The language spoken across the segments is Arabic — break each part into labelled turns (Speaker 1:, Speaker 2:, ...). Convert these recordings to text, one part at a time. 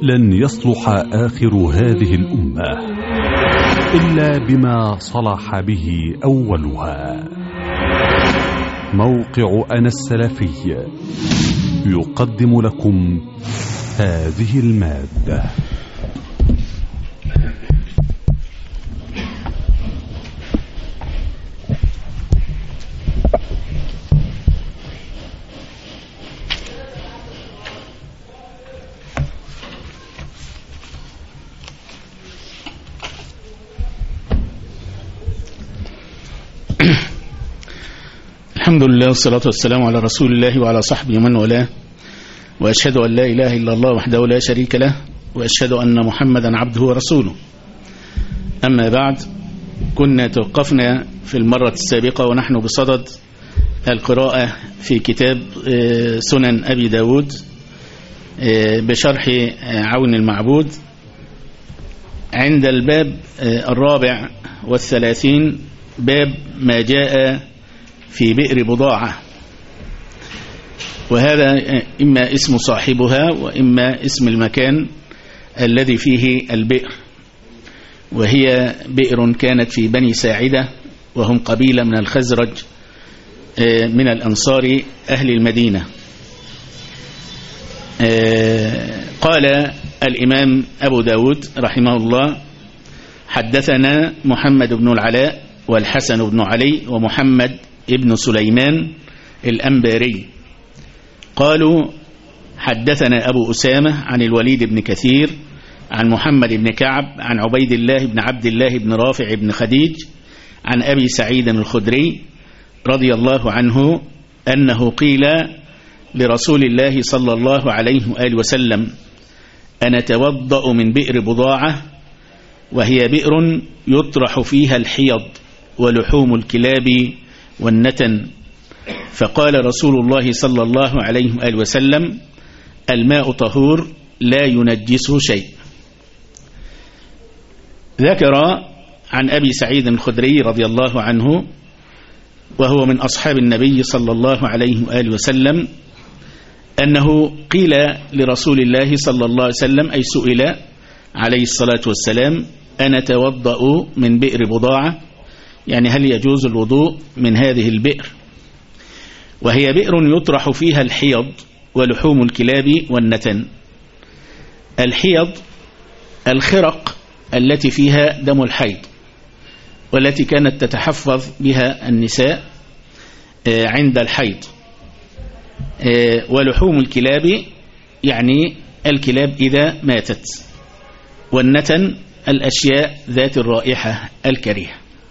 Speaker 1: لن يصلح آخر هذه الأمة إلا بما صلح به أولها. موقع أنا السلفي يقدم لكم هذه المادة.
Speaker 2: الحمد لله والصلاة والسلام على رسول الله وعلى صحبه ومن والاه، وأشهد أن لا إله إلا الله وحده لا شريك له، وأشهد أن محمدا عبده ورسوله. أما بعد، كنا توقفنا في المرة السابقة ونحن بصدد القراءة في كتاب سنن أبي داود بشرح عون المعبود عند الباب 34، باب ما جاء في بئر بضاعة، وهذا إما اسم صاحبها وإما اسم المكان الذي فيه البئر، وهي بئر كانت في بني ساعدة، وهم قبيلة من الخزرج من الأنصار أهل المدينة. قال الإمام أبو داود رحمه الله: حدثنا محمد بن العلاء والحسن بن علي ومحمد ابن سليمان الأنباري قالوا: حدثنا أبو أسامة عن الوليد بن كثير عن محمد بن كعب عن عبيد الله بن عبد الله بن رافع بن خديج عن أبي سعيد الخدري رضي الله عنه أنه قيل لرسول الله صلى الله عليه وآله وسلم: أنا توضأ من بئر بضاعة، وهي بئر يطرح فيها الحيض ولحوم الكلاب والنتن. فقال رسول الله صلى الله عليه وآله وسلم: الماء طهور لا ينجسه شيء. ذكر عن أبي سعيد الخدري رضي الله عنه، وهو من أصحاب النبي صلى الله عليه وآله وسلم، أنه قيل لرسول الله صلى الله عليه وسلم، أي سئل عليه الصلاة والسلام: أنا توضأ من بئر بضاعة، يعني هل يجوز الوضوء من هذه البئر؟ وهي بئر يطرح فيها الحيض ولحوم الكلاب والنتن. الحيض الخرق التي فيها دم الحيض، والتي كانت تتحفظ بها النساء عند الحيض. ولحوم الكلاب يعني الكلاب إذا ماتت. والنتن الأشياء ذات الرائحة الكريهة.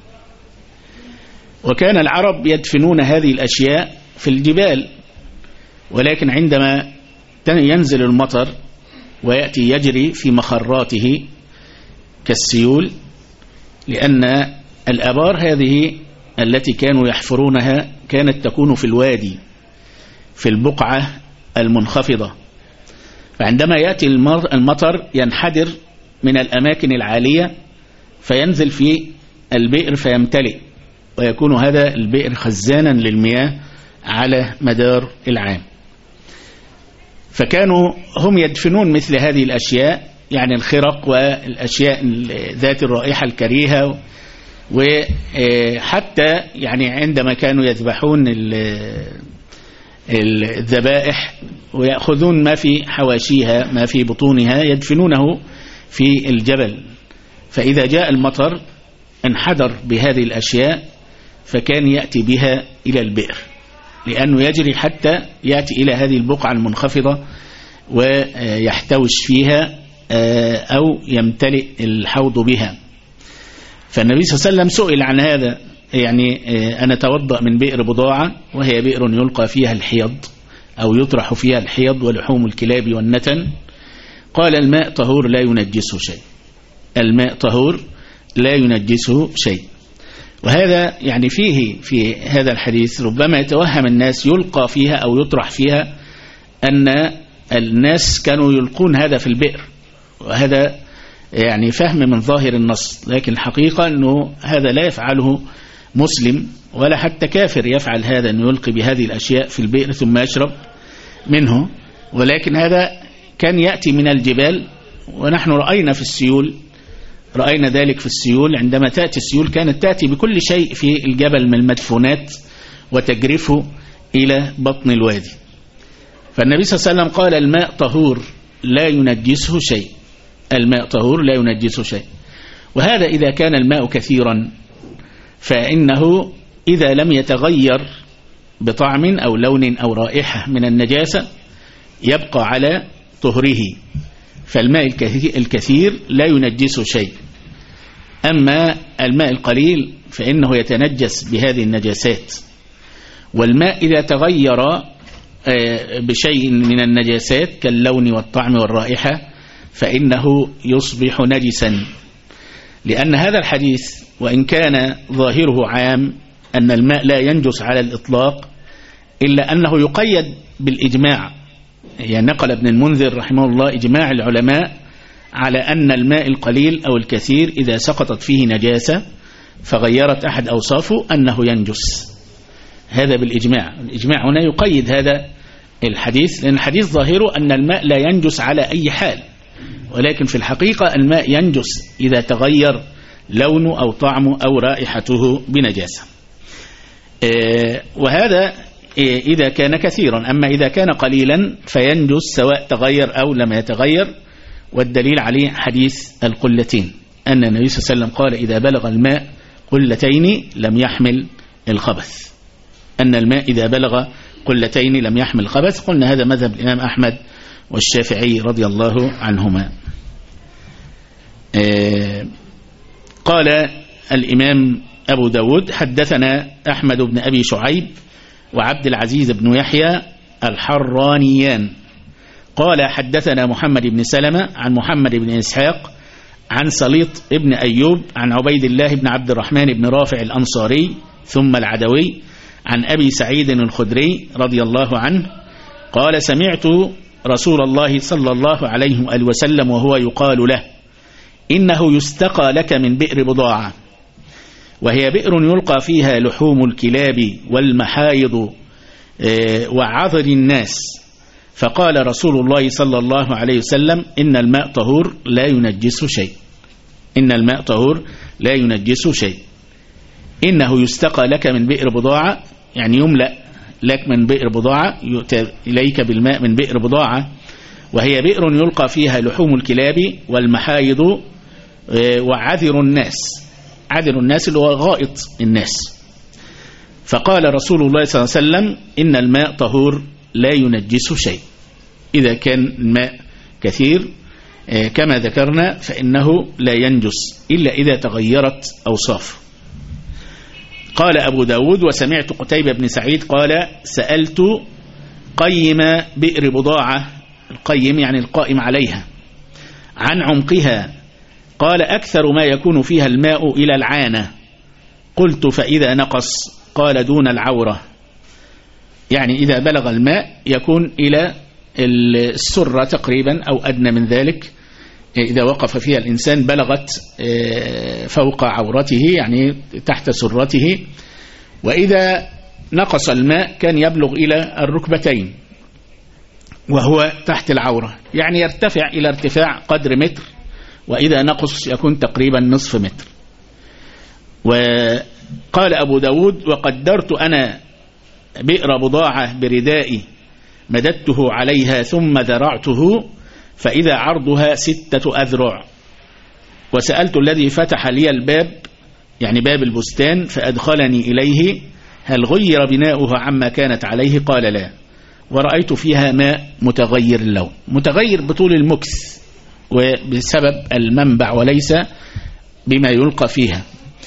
Speaker 2: وكان العرب يدفنون هذه الأشياء في الجبال، ولكن عندما ينزل المطر ويأتي يجري في مخراته كالسيول، لأن الآبار هذه التي كانوا يحفرونها كانت تكون في الوادي في البقعة المنخفضة، فعندما يأتي المطر ينحدر من الأماكن العالية فينزل في البئر فيمتلئ، ويكون هذا البئر خزانا للمياه على مدار العام. فكانوا هم يدفنون مثل هذه الأشياء، يعني الخرق والأشياء ذات الرائحة الكريهة. وحتى يعني عندما كانوا يذبحون الذبائح ويأخذون ما في حواشيها ما في بطونها يدفنونه في الجبل، فإذا جاء المطر انحدر بهذه الأشياء فكان يأتي بها إلى البئر، لأنه يجري حتى يأتي إلى هذه البقعة المنخفضة ويحتوش فيها أو يمتلئ الحوض بها. فالنبي صلى الله عليه وسلم سئل عن هذا، يعني أنا توضأ من بئر بضاعة، وهي بئر يلقى فيها الحيض أو يطرح فيها الحيض ولحوم الكلاب والنتن. قال: الماء طهور لا ينجسه شيء. الماء طهور لا ينجسه شيء. وهذا يعني في هذا الحديث ربما يتوهم الناس يلقى فيها أو يطرح فيها أن الناس كانوا يلقون هذا في البئر، وهذا يعني فهم من ظاهر النص، لكن الحقيقة أنه هذا لا يفعله مسلم ولا حتى كافر يفعل هذا، أنه يلقي بهذه الأشياء في البئر ثم يشرب منه. ولكن هذا كان يأتي من الجبال ونحن رأينا في السيول، رأينا ذلك في السيول. عندما تأتي السيول كانت تأتي بكل شيء في الجبل من المدفونات وتجرفه إلى بطن الوادي. فالنبي صلى الله عليه وسلم قال الماء طهور لا ينجسه شيء، الماء طهور لا ينجسه شيء. وهذا إذا كان الماء كثيرا، فإنه إذا لم يتغير بطعم أو لون أو رائحة من النجاسة يبقى على طهره، فالماء الكثير لا ينجسه شيء. أما الماء القليل فإنه يتنجس بهذه النجاسات. والماء إذا تغير بشيء من النجاسات كاللون والطعم والرائحة فإنه يصبح نجسا، لأن هذا الحديث وإن كان ظاهره عام أن الماء لا ينجس على الإطلاق، إلا أنه يقيد بالإجماع. يعني نقل ابن المنذر رحمه الله إجماع العلماء على أن الماء القليل أو الكثير إذا سقطت فيه نجاسة فغيرت أحد أوصافه أنه ينجس، هذا بالإجماع. الإجماع هنا يقيد هذا الحديث، لأن الحديث ظاهره أن الماء لا ينجس على أي حال، ولكن في الحقيقة الماء ينجس إذا تغير لونه أو طعمه أو رائحته بنجاسة. وهذا إذا كان كثيرا. أما إذا كان قليلا فينجس سواء تغير أو لم يتغير، والدليل عليه حديث القلتين أن النبي صلى الله عليه وسلم قال إذا بلغ الماء قلتين لم يحمل الخبث، أن الماء إذا بلغ قلتين لم يحمل الخبث. قلنا هذا مذهب الإمام أحمد والشافعي رضي الله عنهما. قال الإمام أبو داود حدثنا أحمد بن أبي شعيب وعبد العزيز بن يحيى الحرانيان قال حدثنا محمد بن سلمة عن محمد بن إسحاق عن سليط بن أيوب عن عبيد الله بن عبد الرحمن بن رافع الأنصاري ثم العدوي عن أبي سعيد الخدري رضي الله عنه قال سمعت رسول الله صلى الله عليه وآله وسلم وهو يقال له إنه يستقى لك من بئر بضاعة، وهي بئر يلقى فيها لحوم الكلاب والمحايض وعذر الناس. فقال رسول الله صلى الله عليه وسلم إن الماء طهور لا ينجسه شيء، إن الماء طهور لا ينجسه شيء. إنه يستقى لك من بئر بضاعة، يعني يملأ لك من بئر بضاعة، يؤتى إليك بالماء من بئر بضاعة، وهي بئر يلقى فيها لحوم الكلاب والمحايض وعذر الناس. عذر الناس اللي هو غائط الناس. فقال رسول الله صلى الله عليه وسلم إن الماء طهور لا ينجسه شيء. إذا كان الماء كثير كما ذكرنا فإنه لا ينجس إلا إذا تغيرت أوصافه. قال أبو داود وسمعت قتيبة بن سعيد قال سألت قيم بئر بضاعة، القيم يعني القائم عليها، عن عمقها، قال أكثر ما يكون فيها الماء إلى العانة. قلت فإذا نقص؟ قال دون العورة، يعني إذا بلغ الماء يكون إلى السرة تقريبا أو أدنى من ذلك، إذا وقف فيها الإنسان بلغت فوق عورته يعني تحت سرته. وإذا نقص الماء كان يبلغ إلى الركبتين وهو تحت العورة، يعني يرتفع إلى ارتفاع قدر متر، وإذا نقص يكون تقريبا نصف متر. وقال أبو داود وقدرت أنا بئر بضاعة بردائي مددته عليها ثم ذرعته فإذا عرضها 6 أذرع، وسألت الذي فتح لي الباب يعني باب البستان فأدخلني إليه هل غير بناؤه عما كانت عليه؟ قال لا، ورأيت فيها ماء متغير اللون، متغير بطول المكث وبسبب المنبع وليس بما يلقى فيها.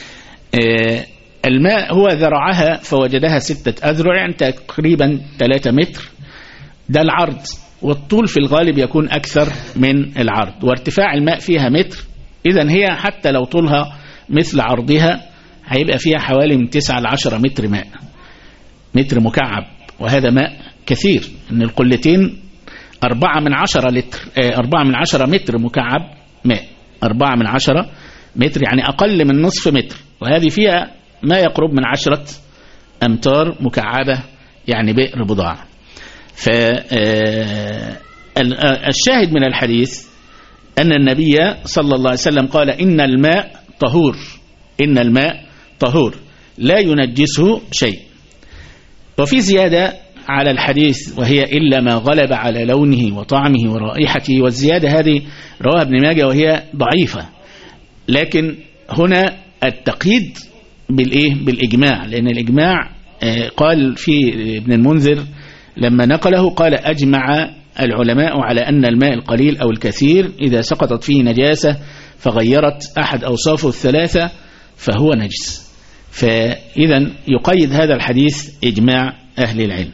Speaker 2: الماء هو ذرعها فوجدها 6 أذرع يعني تقريبا 3 متر، ده العرض، والطول في الغالب يكون أكثر من العرض، وارتفاع الماء فيها متر. إذن هي حتى لو طولها مثل عرضها هيبقى فيها حوالي من 9 ل 10 متر ماء، متر مكعب، وهذا ماء كثير. إن القلتين 4/10 لتر، 4/10 متر مكعب ماء، 4/10 متر يعني أقل من نصف متر، وهذه فيها ما يقرب من 10 أمتار مكعبة يعني بئر بضاعة. فالشاهد من الحديث أن النبي صلى الله عليه وسلم قال إن الماء طهور، إن الماء طهور لا ينجسه شيء. وفي زيادة على الحديث وهي إلا ما غلب على لونه وطعمه ورائحته، والزيادة هذه رواه ابن ماجه وهي ضعيفة، لكن هنا التقييد بالإجماع، لأن الإجماع قال في ابن المنذر لما نقله قال أجمع العلماء على أن الماء القليل أو الكثير إذا سقطت فيه نجاسة فغيرت أحد أوصافه الثلاثة فهو نجس. فإذا يقيد هذا الحديث إجماع أهل العلم.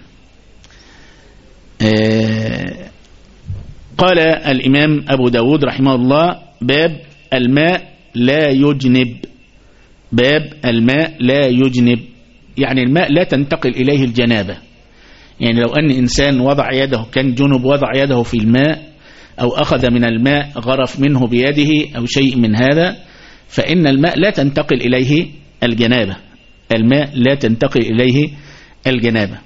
Speaker 2: قال الإمام أبو داود رحمه الله باب الماء لا يجنب، باب الماء لا يجنب، يعني الماء لا تنتقل إليه الجنابة. يعني لو أن إنسان وضع يده كان جنب وضع يده في الماء أو أخذ من الماء غرف منه بيده أو شيء من هذا، فإن الماء لا تنتقل إليه الجنابة، الماء لا تنتقل إليه الجنابة،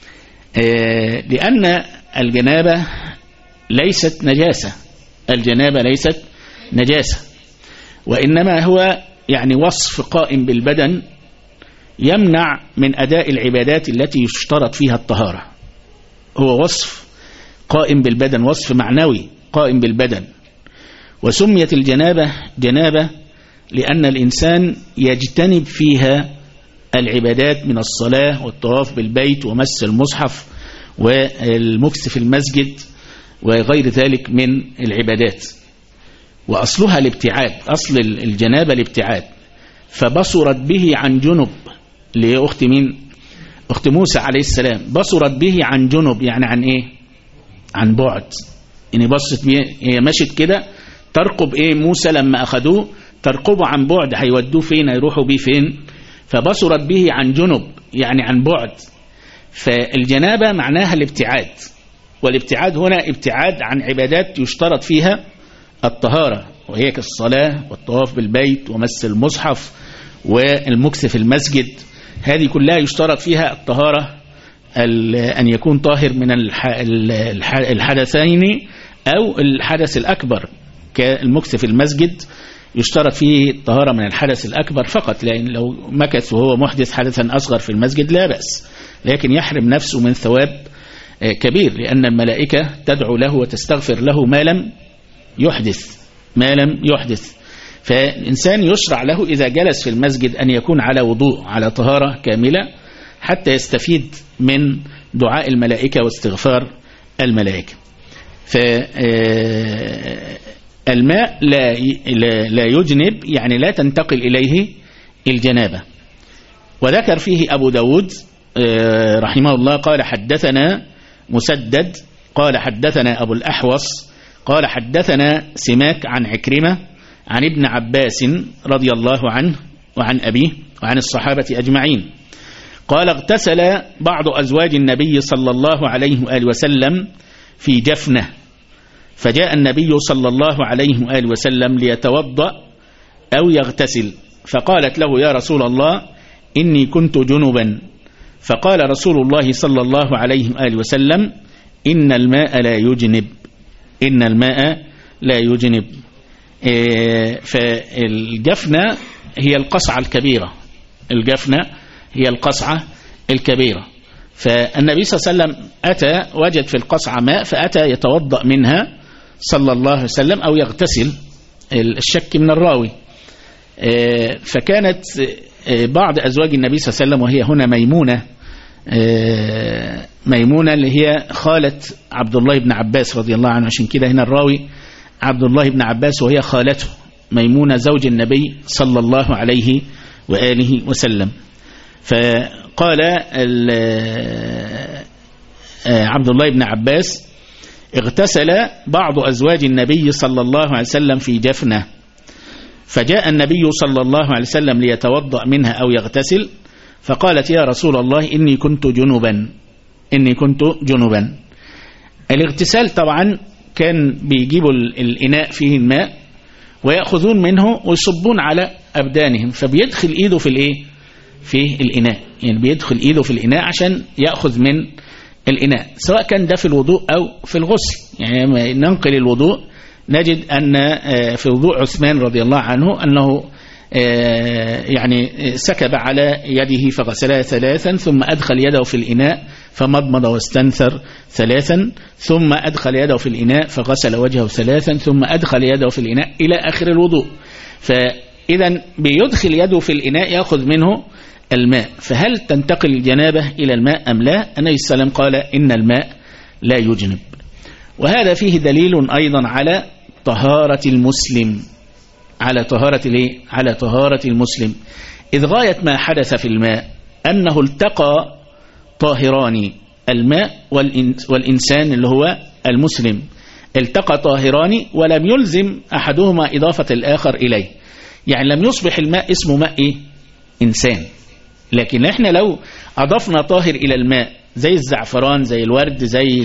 Speaker 2: لأن الجنابة ليست نجاسة، الجنابة ليست نجاسة، وإنما هو يعني وصف قائم بالبدن يمنع من أداء العبادات التي يشترط فيها الطهارة. هو وصف قائم بالبدن، وصف معنوي قائم بالبدن. وسميت الجنابة جنابة لأن الإنسان يجتنب فيها العبادات من الصلاة والطواف بالبيت ومس المصحف والمكث في المسجد وغير ذلك من العبادات. وأصلها الابتعاد، أصل الجنابة الابتعاد. فبصرت به عن جنب، لأخت مين؟ أخت موسى عليه السلام، بصرت به عن جنب، يعني عن إيه؟ عن بعد. يعني بصت به، هي مشت كده ترقب إيه موسى لما أخذوه، ترقبه عن بعد، هيودوه فين، هيروحوا به فين. فبصرت به عن جنب يعني عن بعد. فالجنابة معناها الابتعاد، والابتعاد هنا ابتعاد عن عبادات يشترط فيها الطهارة، وهي كالصلاة والطواف بالبيت ومس المصحف والمكث في المسجد. هذه كلها يشترط فيها الطهارة، أن يكون طاهر من الحدثين أو الحدث الأكبر. كالمكث في المسجد يشترط فيه الطهارة من الحدث الأكبر فقط، لأن لو مكث وهو محدث حدثا أصغر في المسجد لا بأس، لكن يحرم نفسه من ثواب كبير، لأن الملائكة تدعو له وتستغفر له ما لم يحدث. فالإنسان يشرع له إذا جلس في المسجد أن يكون على وضوء، على طهارة كاملة، حتى يستفيد من دعاء الملائكة واستغفار الملائكة. فالماء لا يجنب، يعني لا تنتقل إليه الجنابة. وذكر فيه أبو داود رحمه الله قال حدثنا مسدد قال حدثنا أبو الأحوص قال حدثنا سماك عن عكرمة عن ابن عباس رضي الله عنه وعن أبيه وعن الصحابة أجمعين قال اغتسل بعض أزواج النبي صلى الله عليه وآله وسلم في جفنة، فجاء النبي صلى الله عليه وآله وسلم ليتوضأ أو يغتسل، فقالت له يا رسول الله إني كنت جنبا، فقال رسول الله صلى الله عليه وآله وسلم إن الماء لا يجنب، إن الماء لا يجنب. فالجفنة هي القصعة الكبيرة، الجفنة هي القصعة الكبيرة. فالنبي صلى الله عليه وسلم أتى وجد في القصعة ماء، فأتى يتوضأ منها صلى الله عليه وسلم أو يغتسل، الشك من الراوي. فكانت بعض أزواج النبي صلى الله عليه وسلم، وهي هنا ميمونة اللي هي خالة عبد الله بن عباس رضي الله عنه، عشان كده هنا الراوي عبد الله بن عباس وهي خالته ميمونة زوج النبي صلى الله عليه وآله وسلم. فقال عبد الله بن عباس اغتسل بعض أزواج النبي صلى الله عليه وسلم في جفنة، فجاء النبي صلى الله عليه وسلم ليتوضأ منها أو يغتسل، فقالت يا رسول الله إني كنت جنبا. الاغتسال طبعا كان بيجيبوا الإناء فيه الماء ويأخذون منه ويصبون على أبدانهم، فبيدخل إيده في الإناء، يعني بيدخل إيده في الإناء عشان يأخذ من الإناء، سواء كان ده في الوضوء أو في الغسل. يعني ننقل الوضوء نجد أن في وضوء عثمان رضي الله عنه أنه يعني سكب على يده فغسلها 3 ثم أدخل يده في الإناء فمضمض واستنثر 3 ثم أدخل يده في الإناء فغسل وجهه 3 ثم أدخل يده في الإناء إلى آخر الوضوء. فإذا بيدخل يده في الإناء يأخذ منه الماء، فهل تنتقل الجنابة إلى الماء أم لا؟ النبي صلى الله عليه وسلم قال إن الماء لا يجنب. وهذا فيه دليل أيضا على طهارة المسلم، على طهارة المسلم، إذ غاية ما حدث في الماء أنه التقى طاهران، الماء والإنسان اللي هو المسلم، التقى طاهران ولم يلزم أحدهما إضافة الآخر إليه، يعني لم يصبح الماء اسمه ماء إنسان. لكن احنا لو أضفنا طاهر إلى الماء زي الزعفران، زي الورد، زي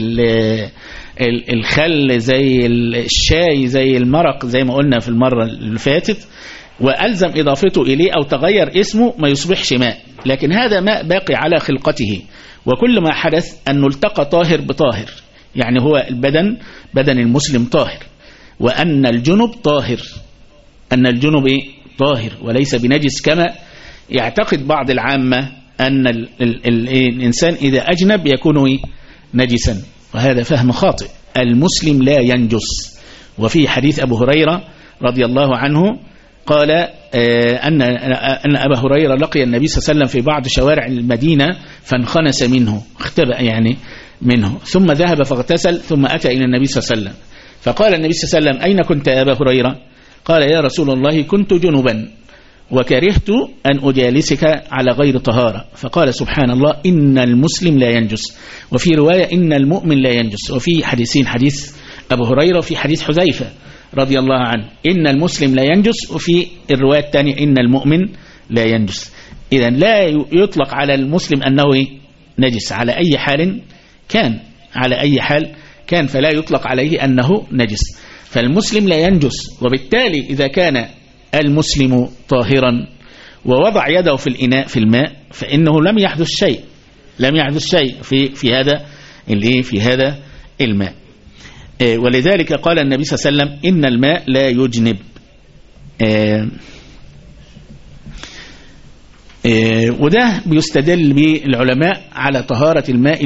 Speaker 2: الخل، زي الشاي، زي المرق، زي ما قلنا في المرة اللي فاتت، وألزم إضافته إليه أو تغير اسمه، ما يصبحش ماء، لكن هذا ماء باقي على خلقته. وكل ما حدث أنه التقى طاهر بطاهر، يعني هو بدن المسلم طاهر، وأن الجنب طاهر، أن الجنب طاهر وليس بنجس كما يعتقد بعض العامة أن الإنسان إذا أجنب يكون نجسا، وهذا فهم خاطئ. المسلم لا ينجس. وفي حديث أبو هريرة رضي الله عنه قال أن أبا هريرة لقي النبي صلى الله عليه وسلم في بعض شوارع المدينة فانخنس منه، اختبأ يعني منه، ثم ذهب فاغتسل ثم أتى إلى النبي صلى الله عليه وسلم فقال النبي صلى الله عليه وسلم: أين كنت يا أبا هريرة؟ قال: يا رسول الله كنت جنبا وكرهت أن أجالسك على غير طهارة. فقال: سبحان الله، إن المسلم لا ينجس. وفي رواية إن المؤمن لا ينجس. وفي حديثين، حديث أبو هريرة وفي حديث حذيفة رضي الله عنه، إن المسلم لا ينجس، وفي الرواية الثانية إن المؤمن لا ينجس. إذا لا يطلق على المسلم أنه نجس على أي حال كان، على أي حال كان، فلا يطلق عليه أنه نجس. فالمسلم لا ينجس، وبالتالي إذا كان المسلم طاهرا ووضع يده في الإناء في الماء فإنه لم يحدث شيء في هذا الماء. ولذلك قال النبي صلى الله عليه وسلم: إن الماء لا يجنب. وده بيستدل بالعلماء على طهارة الماء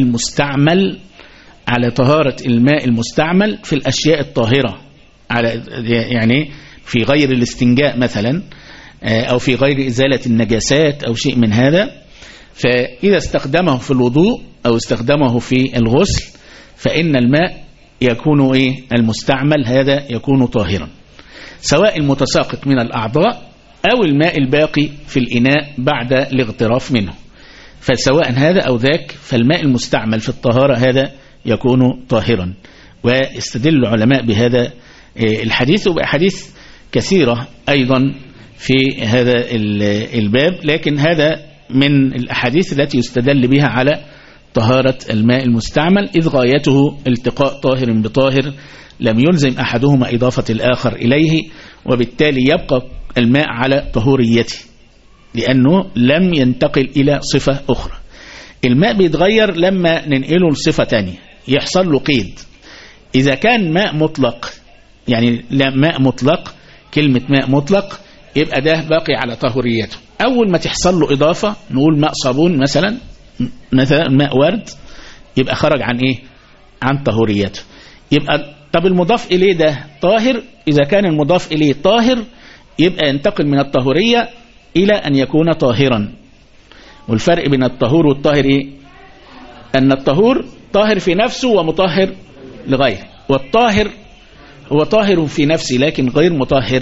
Speaker 2: المستعمل في الأشياء الطاهرة، يعني في غير الاستنجاء مثلا، أو في غير إزالة النجاسات أو شيء من هذا. فإذا استخدمه في الوضوء أو استخدمه في الغسل فإن الماء يكون المستعمل هذا يكون طاهرا، سواء المتساقط من الأعضاء أو الماء الباقي في الإناء بعد الاغتراف منه. فسواء هذا أو ذاك فالماء المستعمل في الطهارة هذا يكون طاهرا. واستدل العلماء بهذا الحديث، وبأحاديث كثيرة أيضا في هذا الباب، لكن هذا من الأحاديث التي يستدل بها على طهارة الماء المستعمل، إذ غايته التقاء طاهر بطاهر لم يلزم أحدهما إضافة الآخر إليه، وبالتالي يبقى الماء على طهوريته لأنه لم ينتقل إلى صفة أخرى. الماء بيتغير لما ننقله لصفة تانية، يحصل له قيد. إذا كان ماء مطلق، يعني ماء مطلق، كلمة ماء مطلق، يبقى ده باقي على طهوريته. أول ما تحصل له إضافة، نقول ماء صابون مثلا ماء ورد، يبقى خرج عن طهوريته. يبقى طب المضاف إليه ده طاهر، إذا كان المضاف إليه طاهر يبقى ينتقل من الطهورية إلى أن يكون طاهرا. والفرق بين الطهور والطاهر أن الطهور طاهر في نفسه ومطهر لغيره، والطاهر هو طاهر في نفسه لكن غير مطهر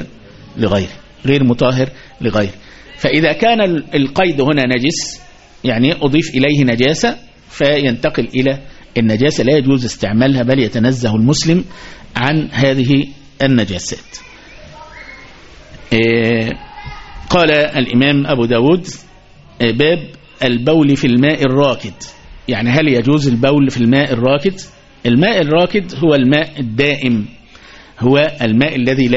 Speaker 2: لغيره. فإذا كان القيد هنا نجس، يعني أضيف إليه نجاسة، فينتقل إلى النجاسة، لا يجوز استعمالها، بل يتنزه المسلم عن هذه النجاسات. قال الإمام أبو داود: باب البول في الماء الراكد. يعني هل يجوز البول في الماء الراكد؟ الماء الراكد هو الماء الدائم، هو الماء الذي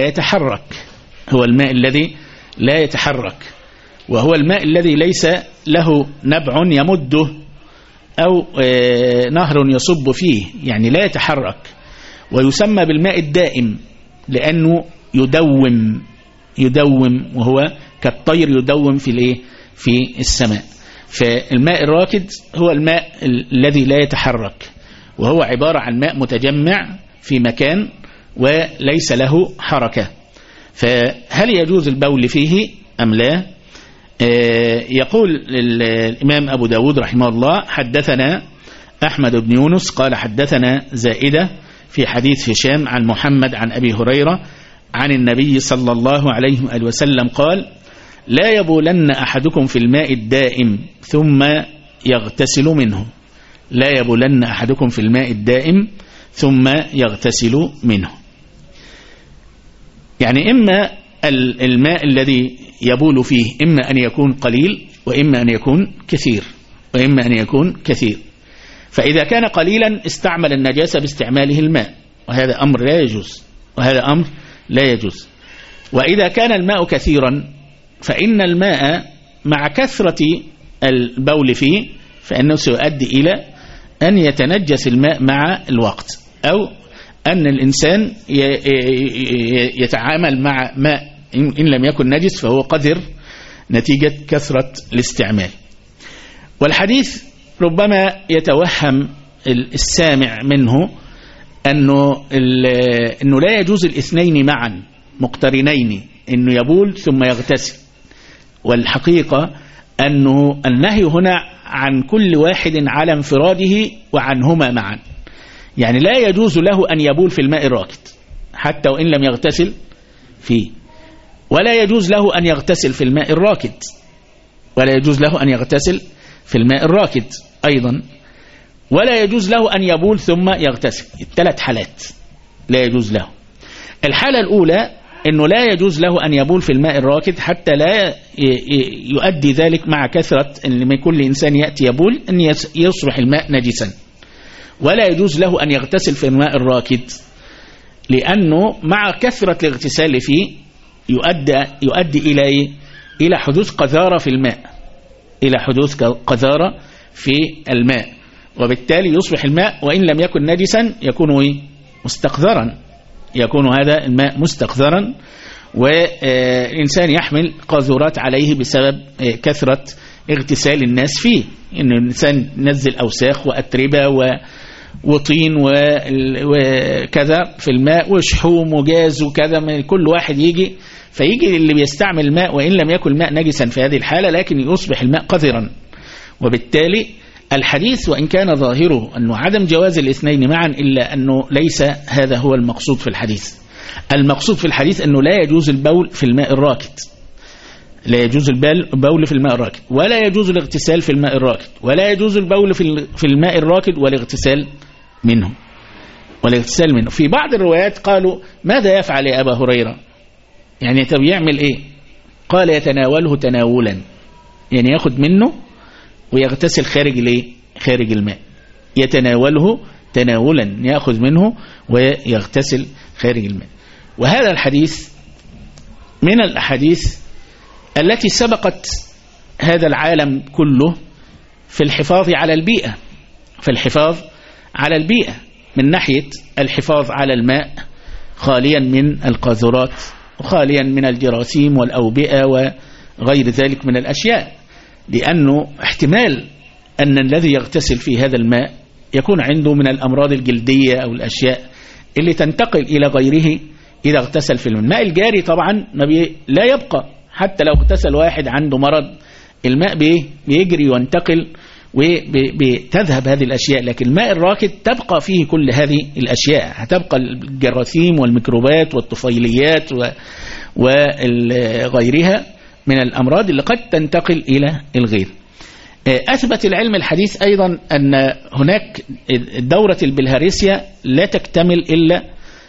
Speaker 2: لا يتحرك، وهو الماء الذي ليس له نبع يمده أو نهر يصب فيه، يعني لا يتحرك، ويسمى بالماء الدائم لأنه يدوم وهو كالطير يدوم في السماء. فالماء الراكد هو الماء الذي لا يتحرك، وهو عبارة عن ماء متجمع في مكان وليس له حركة. فهل يجوز البول فيه أم لا؟ يقول الإمام أبو داود رحمه الله: حدثنا أحمد بن يونس قال حدثنا زائدة في حديث هشام عن محمد عن أبي هريرة عن النبي صلى الله عليه وسلم قال: لا يبولن أحدكم في الماء الدائم ثم يغتسل منه. لا يبولن أحدكم في الماء الدائم ثم يغتسل منه. يعني إما الماء الذي يبول فيه إما أن يكون قليل وإما أن يكون كثير. فإذا كان قليلا استعمل النجاسة باستعماله الماء، وهذا أمر لا يجوز. وإذا كان الماء كثيرا فإن الماء مع كثرة البول فيه فإنه سيؤدي إلى أن يتنجس الماء مع الوقت، أو أن الإنسان يتعامل مع ماء إن لم يكن نجس فهو قذر نتيجة كثرة الاستعمال. والحديث ربما يتوهم السامع منه أنه لا يجوز الاثنين معا مقترنين، أنه يبول ثم يغتسل. والحقيقة أنه النهي هنا عن كل واحد على انفراده وعنهما معا. يعني لا يجوز له أن يبول في الماء الراكد حتى وإن لم يغتسل فيه، ولا يجوز له أن يغتسل في الماء الراكد، أيضا، ولا يجوز له أن يبول ثم يغتسل. الثلاث حالات لا يجوز له. الحالة الأولى أنه لا يجوز له أن يبول في الماء الراكد حتى لا يؤدي ذلك مع كثرة أن كل إنسان يأتي يبول أن يصبح الماء نجسا. ولا يجوز له أن يغتسل في الماء الراكد لأنه مع كثرة الاغتسال فيه يؤدي إلى حدوث قذارة في الماء، وبالتالي يصبح الماء وإن لم يكن نجسا يكون مستقذرا، يكون هذا الماء مستقذرا، والإنسان يحمل قاذورات عليه بسبب كثرة اغتسال الناس فيه. إن الإنسان نزل أوساخ وأتربة وطين وكذا في الماء وشحوم وجاز وكذا، من كل واحد فيجي اللي بيستعمل الماء وإن لم يكن الماء نجسا في هذه الحالة لكن يصبح الماء قذرا. وبالتالي الحديث وإن كان ظاهره أنه عدم جواز الاثنين معا إلا أنه ليس هذا هو المقصود في الحديث. المقصود في الحديث أنه لا يجوز البول في الماء الراكد، ولا يجوز الاغتسال في الماء الراكد، ولا يجوز البول في الماء الراكد والاغتسال منه. في بعض الروايات قالوا: ماذا يفعل يا أبا هريرة؟ يعني طب يعمل إيه؟ قال: يتناوله تناولا، يعني ياخد منه ويغتسل خارج الماء. يتناوله تناولا، يأخذ منه ويغتسل خارج الماء. وهذا الحديث من الأحاديث التي سبقت هذا العالم كله في الحفاظ على البيئة، من ناحية الحفاظ على الماء خاليا من القاذورات وخاليا من الجراثيم والأوبئة وغير ذلك من الأشياء، لأنه احتمال أن الذي يغتسل في هذا الماء يكون عنده من الأمراض الجلدية أو الأشياء اللي تنتقل إلى غيره إذا اغتسل في الماء الجاري. طبعا لا يبقى، حتى لو اغتسل واحد عنده مرض الماء بيجري وينتقل وتذهب هذه الأشياء، لكن الماء الراكد تبقى فيه كل هذه الأشياء، هتبقى الجراثيم والميكروبات والطفيليات وغيرها من الأمراض اللي قد تنتقل إلى الغير. أثبت العلم الحديث أيضا أن هناك دورة البلهارسيا لا تكتمل إلا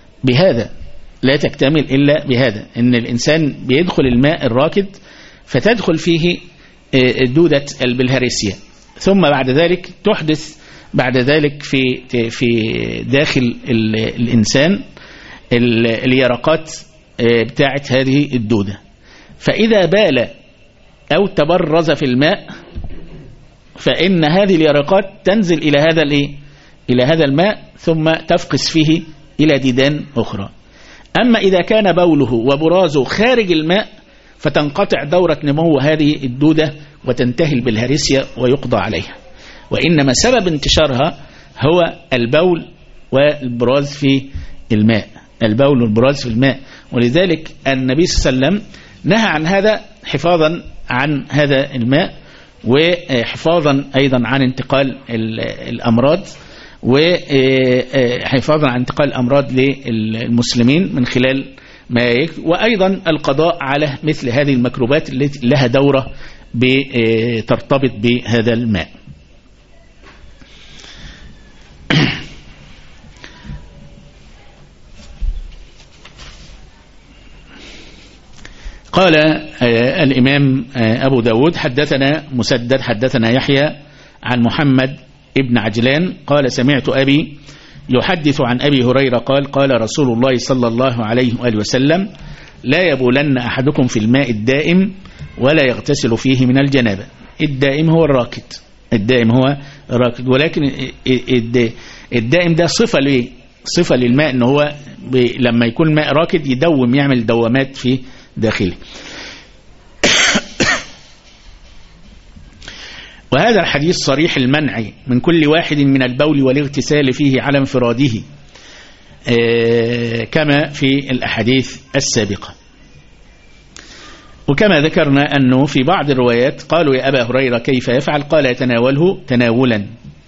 Speaker 2: بهذا، أن الإنسان بيدخل الماء الراكد فتدخل فيه دودة البلهارسيا، ثم بعد ذلك تحدث بعد ذلك في داخل الإنسان اليرقات بتاعة هذه الدودة. فإذا بال أو تبرز في الماء فإن هذه اليرقات تنزل إلى هذا الماء ثم تفقس فيه إلى ديدان أخرى. أما إذا كان بوله وبرازه خارج الماء فتنقطع دورة نمو هذه الدودة وتنتهي بالهرسيا ويقضى عليها، وإنما سبب انتشارها هو البول والبراز في الماء، البول والبراز في الماء. ولذلك النبي صلى الله عليه وسلم نهى عن هذا حفاظا عن هذا الماء، وحفاظا أيضا عن انتقال الأمراض، وحفاظا عن انتقال الأمراض للمسلمين من خلال ما وأيضا القضاء على مثل هذه الميكروبات التي لها دورة ترتبط بهذا الماء. قال الإمام أبو داود حدثنا مسدد حدثنا يحيى عن محمد ابن عجلان قال سمعت أبي يحدث عن أبي هريرة قال قال رسول الله صلى الله عليه وآله وسلم لا يبولن أحدكم في الماء الدائم ولا يغتسل فيه من الجنابة. الدائم هو الراكد، الدائم هو الراكد، ولكن الدائم ده صفة للماء، إنه هو لما يكون الماء راكد يدوم، يعمل دوامات في داخله. وهذا الحديث صريح المنع من كل واحد من البول والاغتسال فيه على انفراده كما في الأحاديث السابقة. وكما ذكرنا أنه في بعض الروايات قالوا يا أبا هريرة كيف يفعل؟ قال يتناوله تناولا.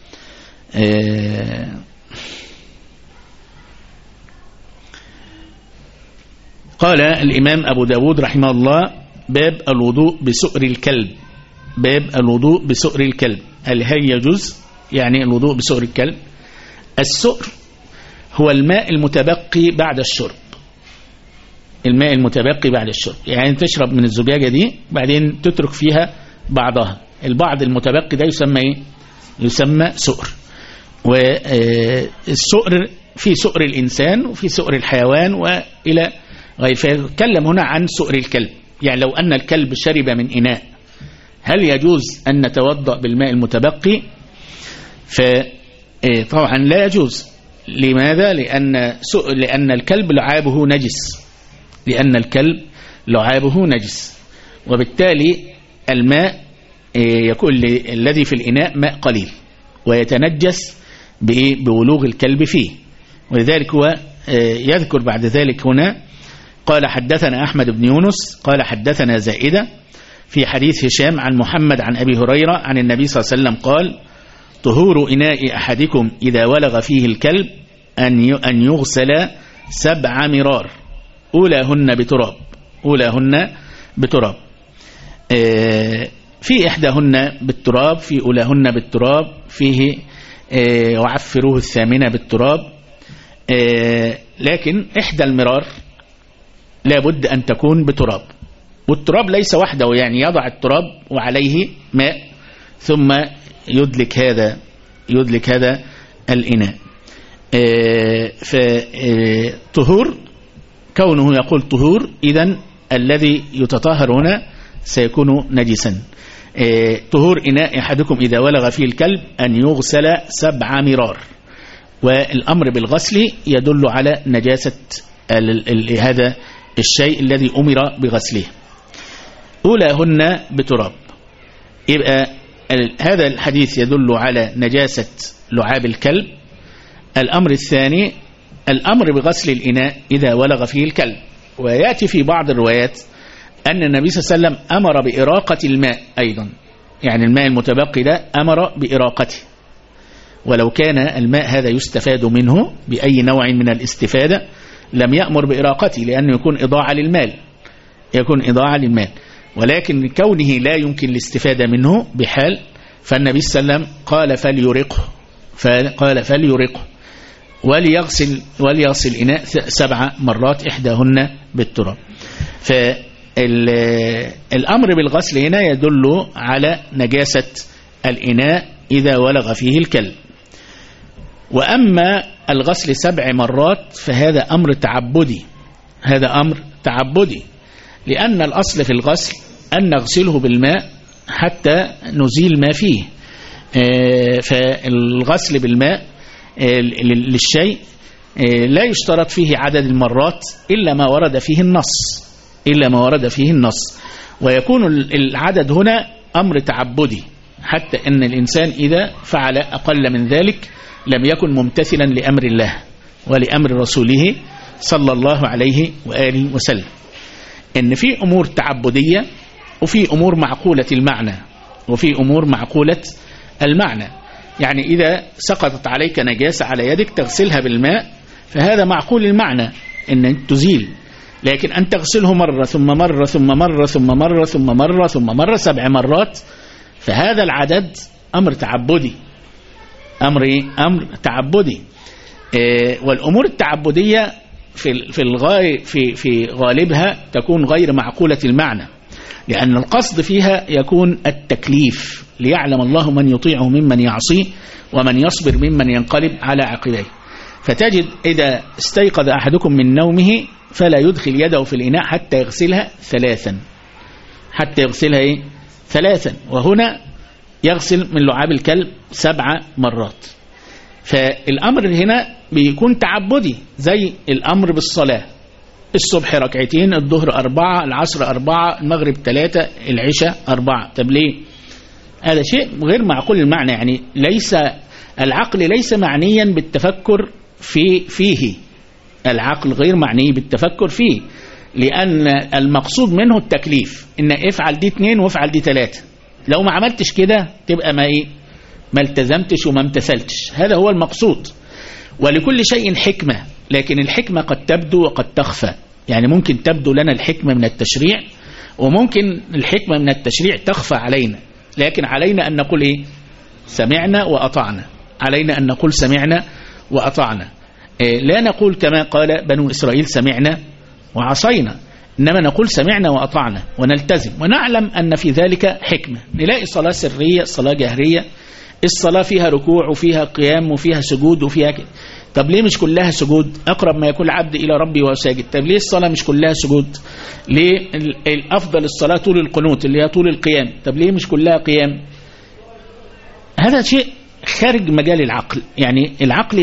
Speaker 2: قال الإمام أبو داود رحمه الله باب الوضوء بسؤر الكلب، باب الوضوء بسؤر الكلب. هل يجوز يعني الوضوء بسؤر الكلب؟ السؤر هو الماء المتبقي بعد الشرب، الماء المتبقي بعد الشرب، يعني تشرب من الزجاجة دي بعدين تترك فيها بعضها، البعض المتبقي ده يسمى ايه؟ يسمى سؤر. والسؤر في سؤر الإنسان وفي سؤر الحيوان وإلى غير. فيتكلم هنا عن سؤر الكلب، يعني لو أن الكلب شرب من إناء هل يجوز أن نتوضأ بالماء المتبقي؟ فطبعا لا يجوز. لماذا؟ لأن الكلب لعابه نجس، لأن الكلب لعابه نجس، وبالتالي الماء يكون الذي في الإناء ماء قليل ويتنجس بولوغ الكلب فيه. ولذلك هو يذكر بعد ذلك هنا قال حدثنا أحمد بن يونس قال حدثنا زائدة في حديث هشام عن محمد عن أبي هريرة عن النبي صلى الله عليه وسلم قال طهور إناء أحدكم إذا ولغ فيه الكلب أن يغسل 7 مرار أولاهن بتراب، أولاهن بتراب، في إحداهن بالتراب، في أولاهن بالتراب، فيه وعفروه 8 بالتراب. لكن إحدى المرار لابد أن تكون بتراب، والتراب ليس وحده، يعني يضع التراب وعليه ماء ثم يدلك هذا الإناء. فطهور كونه يقول طهور، إذن الذي يتطهر هنا سيكون نجسا. طهور إناء أحدكم إذا ولغ فيه الكلب أن يغسل 7 مرار، والأمر بالغسل يدل على نجاسة هذا الشيء الذي أمر بغسله. أولاهن بتراب، يبقى هذا الحديث يدل على نجاسة لعاب الكلب. الأمر الثاني الأمر بغسل الإناء إذا ولغ فيه الكلب. ويأتي في بعض الروايات أن النبي صلى الله عليه وسلم أمر بإراقة الماء أيضا، يعني الماء المتبقي ده أمر بإراقته، ولو كان الماء هذا يستفاد منه بأي نوع من الاستفادة لم يأمر بإراقته، لأنه يكون إضاعة للمال، يكون إضاعة للمال. ولكن كونه لا يمكن الاستفادة منه بحال، فالنبي صلى الله عليه وسلم قال فليرقه وليغسل إناء 7 مرات إحداهن بالتراب. فالأمر بالغسل هنا يدل على نجاسة الإناء إذا ولغ فيه الكلب. وأما الغسل 7 مرات فهذا أمر تعبدي، هذا أمر تعبدي، لأن الأصل في الغسل أن نغسله بالماء حتى نزيل ما فيه. فالغسل بالماء للشيء لا يشترط فيه عدد المرات إلا ما ورد فيه النص، ويكون العدد هنا أمر تعبدي، حتى أن الإنسان إذا فعل أقل من ذلك لم يكن ممتثلا لأمر الله ولأمر رسوله صلى الله عليه وآله وسلم. إن في أمور تعبدية وفي أمور معقولة المعنى، يعني إذا سقطت عليك نجاسة على يدك تغسلها بالماء فهذا معقول المعنى إن تزيل، لكن أن تغسله مرة ثم مرة ثم مرة ثم مرة ثم مرة ثم مرة 7 مرات، فهذا العدد أمر تعبدي. والأمور التعبدية في غالبها تكون غير معقولة المعنى، لأن القصد فيها يكون التكليف، ليعلم الله من يطيعه ممن يعصيه ومن يصبر ممن ينقلب على عقبيه. فتجد إذا استيقظ أحدكم من نومه فلا يدخل يده في الإناء حتى يغسلها 3، وهنا يغسل من لعاب الكلب 7 مرات. فالأمر هنا بيكون تعبدي، زي الأمر بالصلاة، الصبح 2 ركعتين، الظهر 4، العصر 4، المغرب 3، العشاء 4. طب ليه؟ هذا شيء غير معقول المعنى، يعني العقل ليس معنيا بالتفكر فيه، العقل غير معني بالتفكر فيه، لأن المقصود منه التكليف، إن افعل دي 2 وافعل دي 3. لو ما عملتش كده تبقى ما التزمتش وما امتثلتش، هذا هو المقصود. ولكل شيء حكمة، لكن الحكمة قد تبدو وقد تخفى، يعني ممكن تبدو لنا الحكمة من التشريع، وممكن الحكمة من التشريع تخفى علينا، لكن علينا أن نقول سمعنا وأطعنا. لا نقول كما قال بنو إسرائيل سمعنا وعصينا، إنما نقول سمعنا وأطعنا ونلتزم، ونعلم أن في ذلك حكمة. نلاقي صلاة سرية، صلاة جهرية، الصلاة فيها ركوع وفيها قيام وفيها سجود وفيها كده. طب ليه مش كلها سجود؟ أقرب ما يكون العبد إلى ربي وهو ساجد. طب ليه الصلاة مش كلها سجود؟ ليه الأفضل الصلاة طول القنوت اللي هي طول القيام؟ طب ليه مش كلها قيام؟ هذا شيء خارج مجال العقل، يعني العقل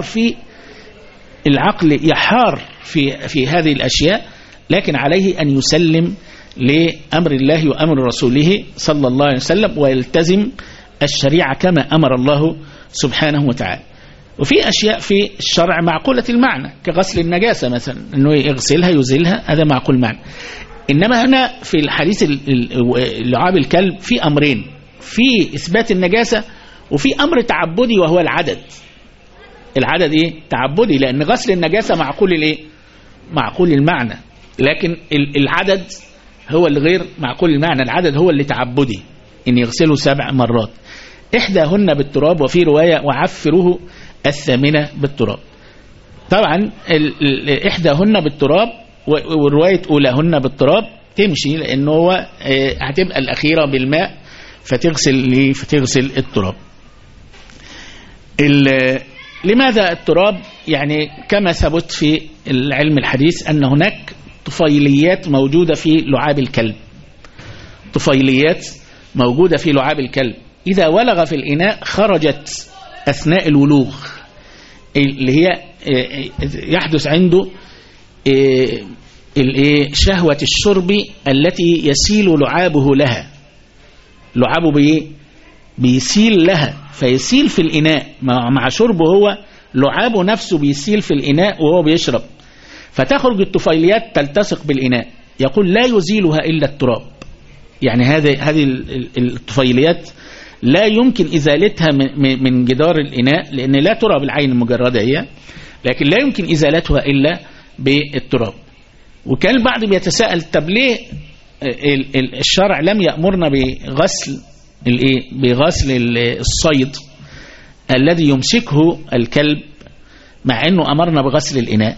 Speaker 2: يحار في هذه الأشياء، لكن عليه أن يسلم لأمر الله وأمر رسوله صلى الله عليه وسلم، ويلتزم الشريعة كما أمر الله سبحانه وتعالى. وفي أشياء في الشرع معقولة المعنى، كغسل النجاسة مثلا، أنه يغسلها يزيلها، هذا معقول المعنى. إنما هنا في الحديث لعاب الكلب في أمرين، في إثبات النجاسة وفي أمر تعبدي وهو العدد تعبدي، لأن غسل النجاسة معقول المعنى، لكن العدد هو اللي غير معقول المعنى. العدد هو اللي تعبدي، إن يغسله 7 مرات، إحداهن بالتراب، وفي رواية وعفروه 8 بالتراب. طبعا إحداهن بالتراب ورواية أولاهن بالتراب تمشي، لأنه هو هتبقى الأخيرة بالماء فتغسل التراب. لماذا التراب؟ يعني كما ثبت في العلم الحديث أن هناك طفيليات موجودة في لعاب الكلب، إذا ولغ في الإناء خرجت أثناء الولوغ، اللي هي يحدث عنده شهوة الشرب التي يسيل لعابه لها. لعابه بيسيل لها، فيسيل في الإناء مع شربه، هو لعابه نفسه بيسيل في الإناء وهو بيشرب، فتخرج الطفيليات تلتصق بالإناء. يقول لا يزيلها إلا التراب، يعني هذه الطفيليات لا يمكن إزالتها من جدار الإناء، لأن لا ترى بالعين المجردة هي، لكن لا يمكن إزالتها إلا بالتراب. وكان البعض بيتساءل طب ليه الشرع لم يأمرنا بغسل الصيد الذي يمسكه الكلب، مع أنه أمرنا بغسل الإناء؟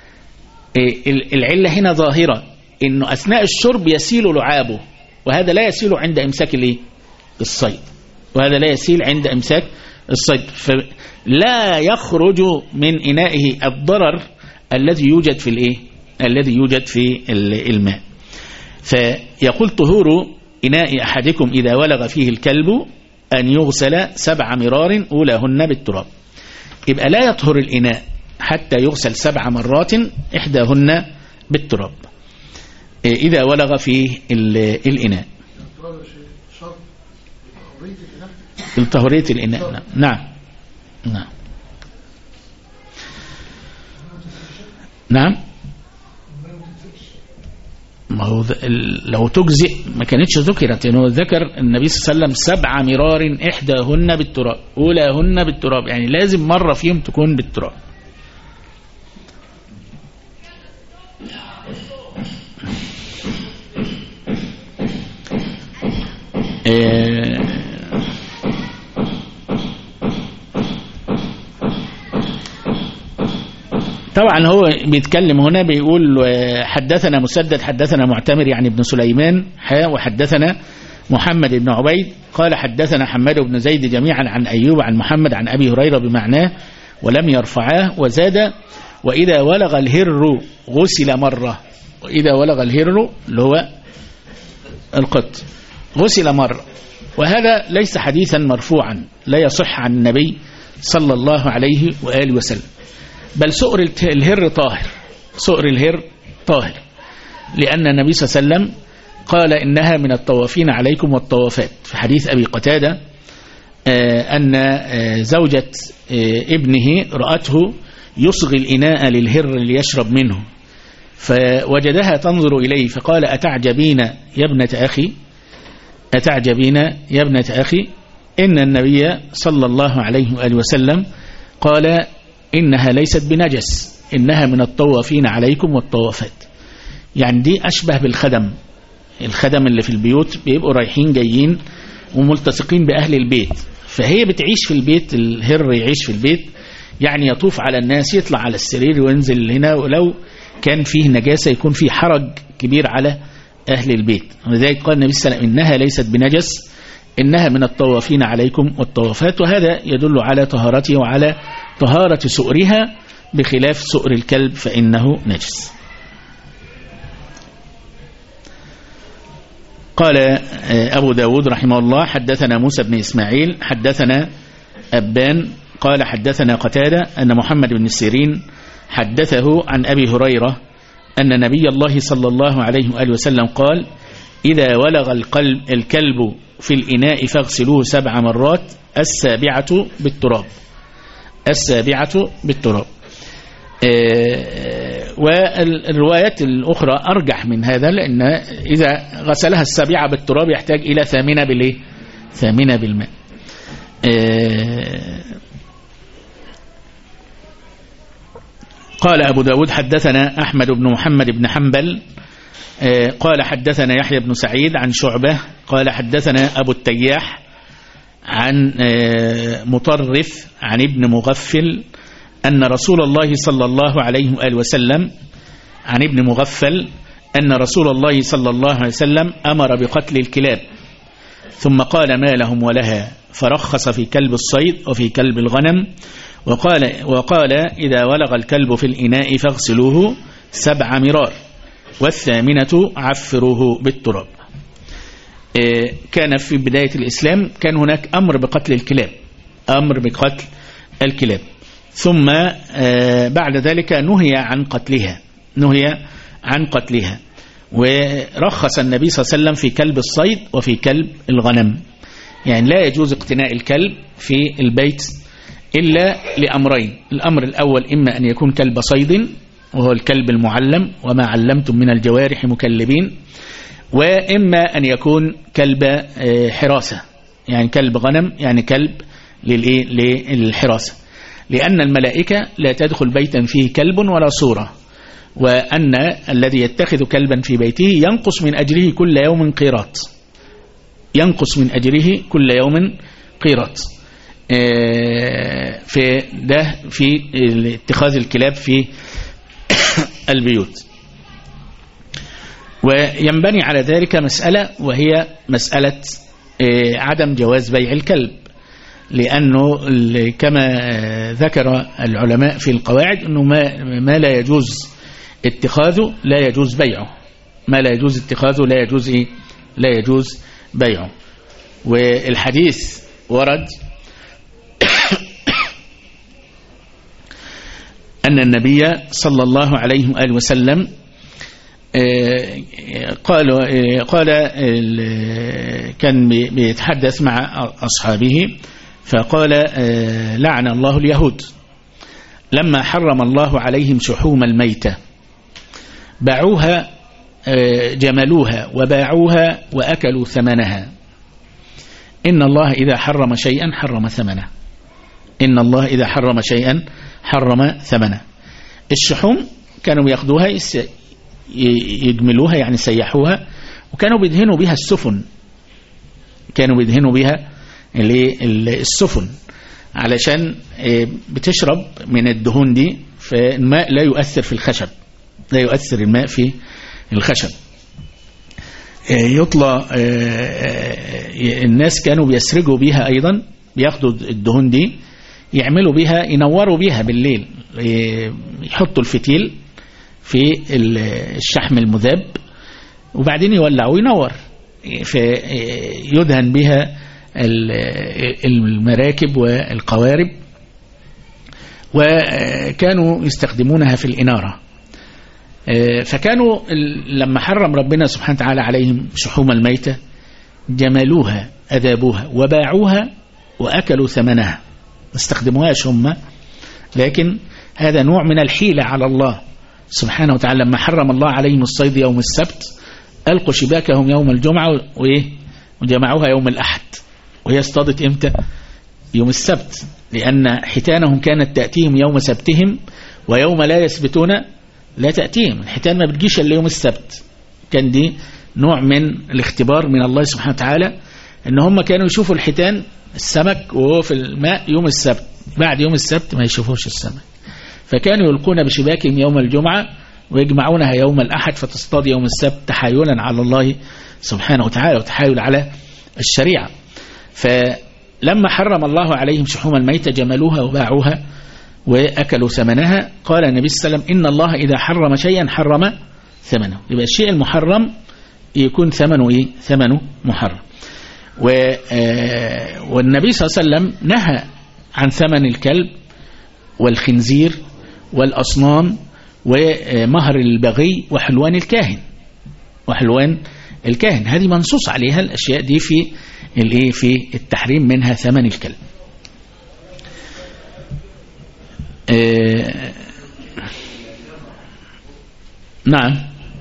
Speaker 2: العلة هنا ظاهرة، أنه أثناء الشرب يسيل لعابه، وهذا لا يسيل عند إمساك الصيد، فلا يخرج من إنائه الضرر الذي يوجد في الماء. فيقول طهور إناء أحدكم إذا ولغ فيه الكلب أن يغسل 7 مرار أولاهن بالتراب. يبقى لا يطهر الإناء حتى يغسل 7 مرات إحداهن بالتراب إذا ولغ في الإناء. لطهورية الإناء. نعم نعم نعم. ما هو لو تجزئ ما كانتش ذكرت، انه ذكر النبي صلى الله عليه وسلم 7 مرار إحداهن بالتراب، أولاهن بالتراب، يعني لازم مرة فيهم تكون بالتراب. طبعا هو بيتكلم هنا بيقول حدثنا مسدد حدثنا معتمر يعني ابن سليمان وحدثنا محمد بن عبيد قال حدثنا حماد بن زيد جميعا عن أيوب عن محمد عن أبي هريرة بمعناه ولم يرفعاه، وزاد وإذا ولغ الهر غسل مرة. وإذا ولغ الهر اللي هو القط غسل مرة، وهذا ليس حديثا مرفوعا لا يصح عن النبي صلى الله عليه وآله وسلم، بل سؤر الهر طاهر، سؤر الهر طاهر، لأن النبي صلى الله عليه وسلم قال إنها من الطوافين عليكم والطوافات، في حديث أبي قتادة أن زوجة ابنه رأته يصغي الإناء للهر ليشرب منه، فوجدها تنظر إليه فقال أتعجبين يا ابنة أخي، أتعجبين يا ابنة أخي، إن النبي صلى الله عليه وآله وسلم قال إنها ليست بنجس، إنها من الطوافين عليكم والطوافات. يعني دي أشبه بالخدم، الخدم اللي في البيوت بيبقوا رايحين جايين وملتصقين بأهل البيت، فهي بتعيش في البيت، الهر يعيش في البيت، يعني يطوف على الناس، يطلع على السرير وينزل هنا، ولو كان فيه نجاسة يكون فيه حرج كبير على أهل البيت. ولذلك قال النبي صلى الله عليه وسلم إنها ليست بنجس، إنها من الطوافين عليكم والطوافات، وهذا يدل على طهارته وعلى طهارة سؤرها بخلاف سؤر الكلب فإنه نجس. قال أبو داود رحمه الله حدثنا موسى بن إسماعيل حدثنا أبان قال حدثنا قتادة أن محمد بن سيرين حدثه عن أبي هريرة أن نبي الله صلى الله عليه وآله وسلم قال إذا ولغ الكلب في الإناء فاغسلوه 7 مرات، السابعة بالتراب، السابعة بالتراب. والروايات الأخرى أرجح من هذا، لأن إذا غسلها 7 بالتراب يحتاج إلى 8 بالإيه؟ 8 بالماء. قال أبو داود حدثنا أحمد بن محمد بن حنبل قال حدثنا يحيى بن سعيد عن شعبة قال حدثنا أبو التياح عن مطرف عن ابن مغفل أن رسول الله صلى الله عليه وآله وسلم عن ابن مغفل أن رسول الله صلى الله عليه وسلم أمر بقتل الكلاب، ثم قال ما لهم ولها، فرخص في كلب الصيد وفي كلب الغنم، وقال إذا ولغ الكلب في الإناء فاغسلوه 7 مرار، والثامنة عفروه بالتراب. كان في بداية الإسلام كان هناك أمر بقتل الكلاب، أمر بقتل الكلاب، ثم بعد ذلك نهي عن قتلها، نهي عن قتلها، ورخص النبي صلى الله عليه وسلم في كلب الصيد وفي كلب الغنم. يعني لا يجوز اقتناء الكلب في البيت إلا لأمرين، الأمر الأول إما أن يكون كلب صيد وهو الكلب المعلم وما علمتم من الجوارح مكلبين، وإما أن يكون كلب حراسة، يعني كلب غنم، يعني كلب للحراسة، لأن الملائكة لا تدخل بيتا فيه كلب ولا صورة، وأن الذي يتخذ كلبا في بيته ينقص من أجره كل يوم قيراط، ينقص من أجره كل يوم قيراط. في ده في اتخاذ الكلاب في البيوت. وينبني على ذلك مسألة، وهي مسألة عدم جواز بيع الكلب، لأنه كما ذكر العلماء في القواعد أنه ما لا يجوز اتخاذه لا يجوز بيعه، ما لا يجوز اتخاذه لا يجوز لا يجوز بيعه. والحديث ورد أن النبي صلى الله عليه وآله وسلم قال كان بيتحدث مع أصحابه فقال لعن الله اليهود لما حرم الله عليهم شحوم الميتة باعوها جملوها وباعوها وأكلوا ثمنها إن الله إذا حرم شيئا حرم ثمنه إن الله إذا حرم شيئا حرم ثمنه. الشحوم كانوا بياخدوها يجملوها يعني سيحوها وكانوا بيدهنوا بها السفن كانوا بيدهنوا بها السفن علشان بتشرب من الدهون دي فالماء لا يؤثر في الخشب لا يؤثر الماء في الخشب. يطلع الناس كانوا بيسرجوا بيها أيضا بياخدوا الدهون دي يعملوا بيها ينوروا بيها بالليل يحطوا الفتيل في الشحم المذاب وبعدين يولعوا ينور فيدهن بها المراكب والقوارب وكانوا يستخدمونها في الإنارة. فكانوا لما حرم ربنا سبحانه وتعالى عليهم شحوم الميتة جملوها أذابوها وباعوها وأكلوا ثمنها ما استخدموهاش هم لكن هذا نوع من الحيلة على الله سبحانه وتعالى. لما حرم الله عليهم الصيد يوم السبت ألقوا شباكهم يوم الجمعة وجمعوها يوم الأحد وهي اصطادت إمتى؟ يوم السبت لأن حيتانهم كانت تأتيهم يوم سبتهم ويوم لا يسبتون لا تأتيهم. الحيتان ما بتجيش إلا يوم السبت. كان دي نوع من الاختبار من الله سبحانه وتعالى إن هم كانوا يشوفوا الحيتان السمك وهو في الماء يوم السبت بعد يوم السبت ما يشوفوش السمك فكانوا يلقون بشباكهم يوم الجمعة ويجمعونها يوم الأحد فتصطاد يوم السبت تحايلا على الله سبحانه وتعالى وتحايل على الشريعة. فلما حرم الله عليهم شحوم الميتة جملوها وباعوها وأكلوا ثمنها قال النبي صلى الله عليه وسلم إن الله إذا حرم شيئا حرم ثمنه. يبقى الشيء المحرم يكون ثمنه إيه؟ ثمنه محرم. والنبي صلى الله عليه وسلم نهى عن ثمن الكلب والخنزير والأصنام ومهر البغي وحلوان الكاهن هذه منصوص عليها الأشياء دي في التحريم منها ثمن الكلب. نعم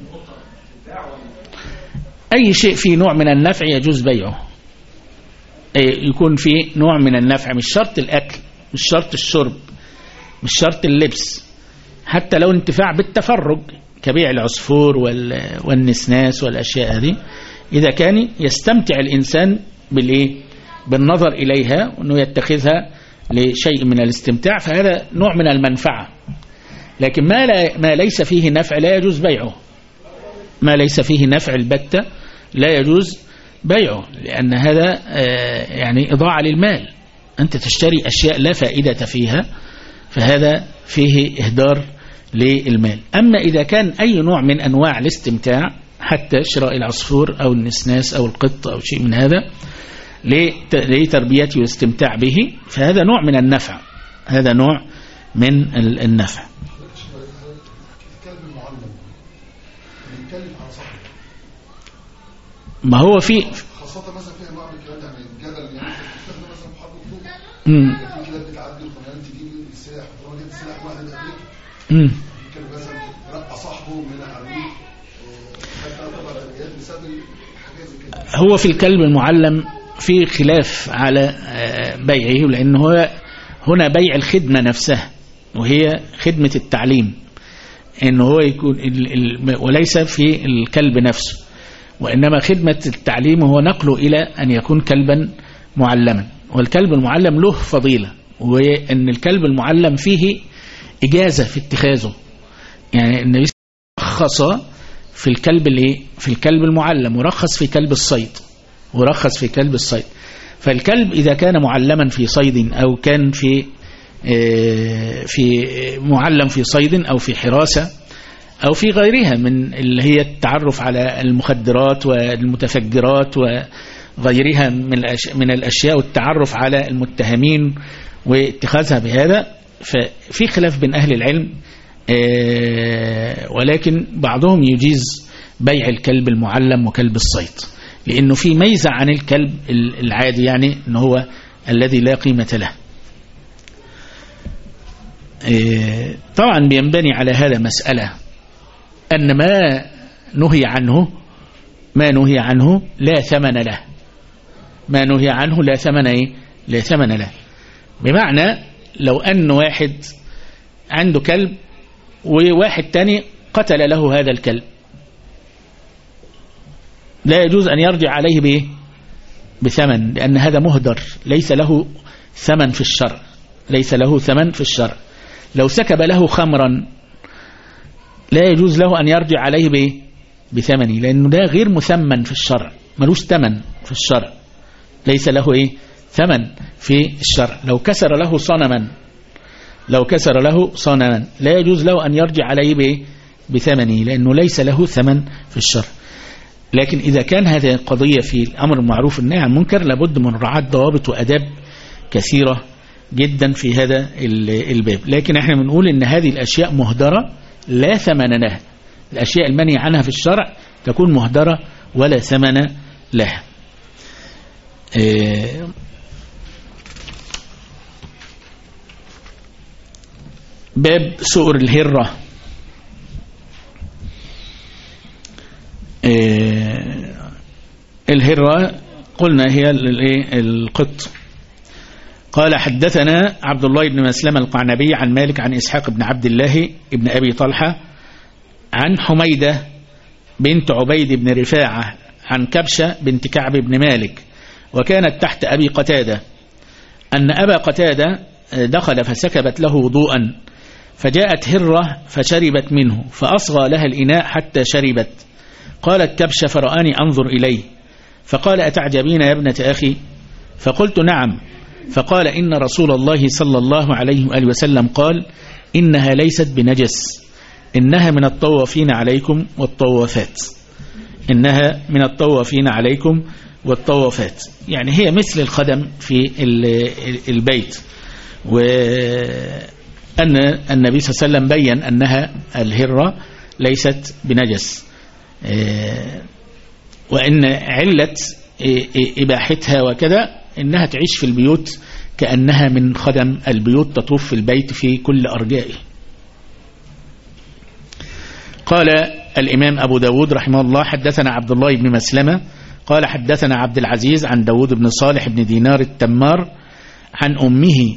Speaker 2: أي شيء فيه نوع من النفع يجوز بيعه يكون فيه نوع من النفع مش شرط الأكل مش شرط الشرب مش شرط اللبس حتى لو انتفاع بالتفرج كبيع العصفور والنسناس والأشياء هذه إذا كان يستمتع الإنسان بالنظر إليها وأنه يتخذها لشيء من الاستمتاع فهذا نوع من المنفعة. لكن ما ليس فيه نفع لا يجوز بيعه ما ليس فيه نفع البتة لا يجوز بيعه لأن هذا يعني إضاعة للمال أنت تشتري أشياء لا فائدة فيها فهذا فيه إهدار للمال. أما إذا كان أي نوع من أنواع الاستمتاع حتى شراء العصفور أو النسناس أو القط أو شيء من هذا لتربيته والاستمتاع به فهذا نوع من النفع هذا نوع من النفع. ما هو في
Speaker 3: خاصة مثلا في انواع من الكلام يعني الجدل يعني بتستخدم مثلا في حرب الطوب في كده بتعدي القناه تجيب السلاح وتجيب السلاح واحد قبل كان مثلا رقى صاحبه من عربيه حتى طبعا الرياض بسبب حاجات زي كده.
Speaker 2: هو في الكلب المعلم في خلاف على بيعه لأن هو هنا بيع الخدمة نفسها وهي خدمة التعليم إنه هو يكون وليس في الكلب نفسه وإنما خدمة التعليم هو نقله إلى أن يكون كلبا معلما. والكلب المعلم له فضيلة وأن الكلب المعلم فيه إجازة في اتخاذه يعني النبي رخص في الكلب المعلم ورخص في كلب الصيد فالكلب إذا كان معلما في صيد أو كان في معلم في صيد أو في حراسة أو في غيرها من اللي هي التعرف على المخدرات والمتفجرات وغيرها من الأشياء والتعرف على المتهمين واتخاذها بهذا ففي خلاف بين أهل العلم، ولكن بعضهم يجيز بيع الكلب المعلم وكلب الصيد، لأنه في ميزة عن الكلب العادي، يعني أنه هو الذي لا قيمة له. طبعا بينبني على هذا مسألة أن ما نهي عنه لا ثمن له، ما نهي عنه لا ثمن له. بمعنى لو أن واحد عنده كلب وواحد تاني قتل له هذا الكلب، لا يجوز أن يرجع عليه بثمن، لأن هذا مهدر ليس له ثمن في الشرع. لو سكب له خمرا لا يجوز له أن يرجع عليه بثمنه، لأنه ده غير مثمن في الشرع، ملوش ثمن في الشرع، ليس له ثمن في الشرع. لو كسر له صنما لا يجوز له أن يرجع عليه بثمنه، لأنه ليس له ثمن في الشرع. لكن إذا كان هذه القضية في الأمر المعروف والنهي عن المنكر، لابد من رعاة ضوابط وأداب كثيرة جدا في هذا الباب. لكن احنا بنقول ان هذه الأشياء مهدرة لا ثمن لها، الأشياء المنهي عنها في الشرع تكون مهدرة ولا ثمن لها. باب سؤر الهرة. الهرة قلنا هي القط. قال حدثنا عبد الله بن مسلمة القعنبي عن مالك عن إسحاق بن عبد الله بن أبي طلحة عن حميدة بنت عبيد بن رفاعة عن كبشة بنت كعب بن مالك، وكانت تحت أبي قتادة، أن أبا قتادة دخل فسكبت له وضوءا، فجاءت هرة فشربت منه، فأصغى لها الإناء حتى شربت. قالت كبشة فرآني أنظر إليه، فقال أتعجبين يا ابنة أخي؟ فقلت نعم. فقال إن رسول الله صلى الله عليه وآله وسلم قال إنها ليست بنجس، إنها من الطوافين عليكم والطوافات، إنها من الطوافين عليكم والطوافات، يعني هي مثل الخدم في البيت. وأن النبي صلى الله عليه وسلم بيّن أنها الهرة ليست بنجس، وإن علة إباحتها وكذا إنها تعيش في البيوت كأنها من خدم البيوت، تطوف في البيت في كل أرجائه. قال الإمام أبو داود رحمه الله حدثنا عبد الله بن مسلمة قال حدثنا عبد العزيز عن داود بن صالح بن دينار التمار عن أمه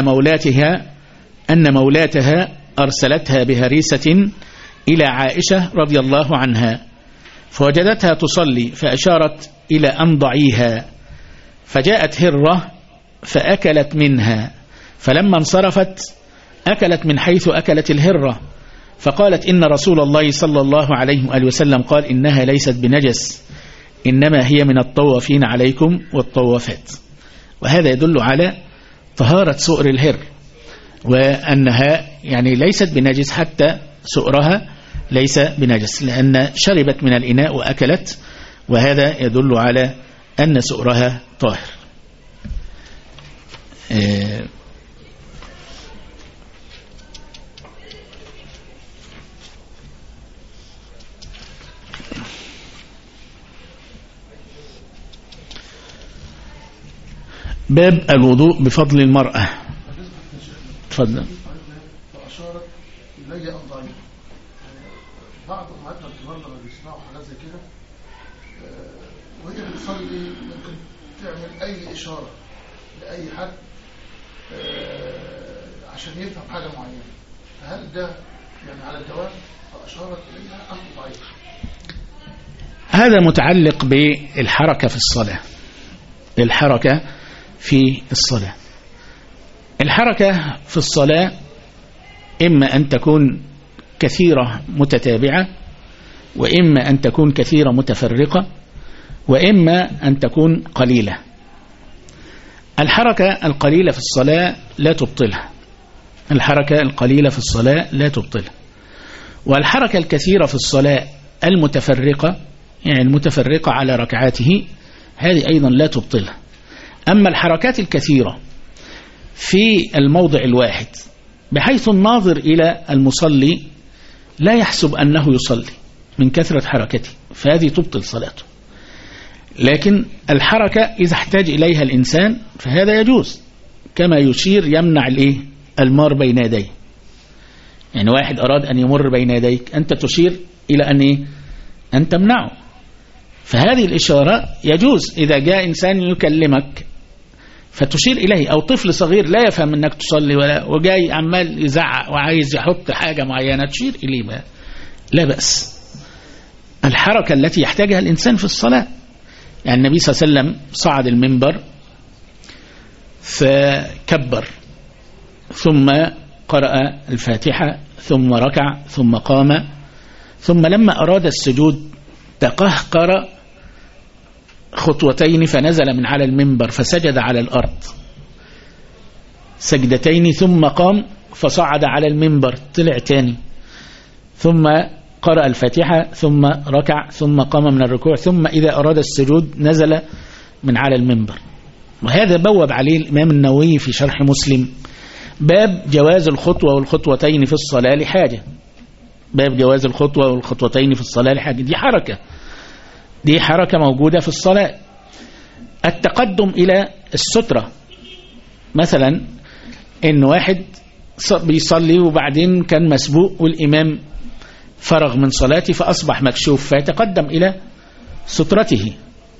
Speaker 2: أن مولاتها أرسلتها بهريسة إلى عائشة رضي الله عنها، فوجدتها تصلي فأشارت إلى أن ضعيها، فجاءت هرة فأكلت منها، فلما انصرفت أكلت من حيث أكلت الهرة، فقالت إن رسول الله صلى الله عليه وآله وسلم قال إنها ليست بنجس، إنما هي من الطوافين عليكم والطوافات. وهذا يدل على طهارة سؤر الهر، وأنها يعني ليست بنجس، حتى سؤرها ليس بنجس، لأن شربت من الإناء وأكلت، وهذا يدل على أن سؤرها طاهر. باب الوضوء بفضل المرأة. تفضل.
Speaker 3: فأشارت إلي أن ضعيف. بعض أمهاتنا الكبار لما بيسمعوا حاجات زي كده وهي بتصلي ممكن تعمل أي إشارة لأي حد عشان يفهم حاجة معينة، فهل ده يعني على الدوام؟ فأشارت إليها أن ضعيف.
Speaker 2: هذا متعلق بالحركة في الصلاة. الحركة في الصلاة، الحركة في الصلاة إما أن تكون كثيرة متتابعة، وإما أن تكون كثيرة متفرقة، وإما أن تكون قليلة. الحركة القليلة في الصلاة لا تبطلها، الحركة القليلة في الصلاة لا تبطلها. والحركة الكثيرة في الصلاة المتفرقة، يعني المتفرقة على ركعاته، هذه أيضا لا تبطلها. أما الحركات الكثيرة في الموضع الواحد بحيث الناظر إلى المصلي لا يحسب أنه يصلي من كثرة حركته، فهذه تبطل صلاته. لكن الحركة إذا احتاج إليها الإنسان فهذا يجوز، كما يشير يمنع المار بين يديه. يعني واحد أراد أن يمر بين يديك، أنت تشير إلى أن تمنعه، فهذه الإشارة يجوز. إذا جاء إنسان يكلمك فتشير إليه، أو طفل صغير لا يفهم أنك تصلي وجاي عمال يزعق وعايز يحط حاجة معينة تشير إليه، لا بأس. الحركة التي يحتاجها الإنسان في الصلاة، يعني النبي صلى الله عليه وسلم صعد المنبر فكبر ثم قرأ الفاتحة ثم ركع ثم قام، ثم لما أراد السجود تقهقر خطوتين فنزل من على المنبر فسجد على الأرض سجدتين، ثم قام فصعد على المنبر طلع تاني، ثم قرأ الفاتحة ثم ركع ثم قام من الركوع، ثم إذا أراد السجود نزل من على المنبر. وهذا بوب عليه الإمام النووي في شرح مسلم باب جواز الخطوة والخطوتين في الصلاة لحاجة. باب جواز الخطوة والخطوتين في الصلاة لحاجة، دي حركة موجودة في الصلاة. التقدم إلى السترة، مثلا إن واحد بيصلي وبعدين كان مسبوق والإمام فرغ من صلاته فأصبح مكشوف فيتقدم إلى سترته،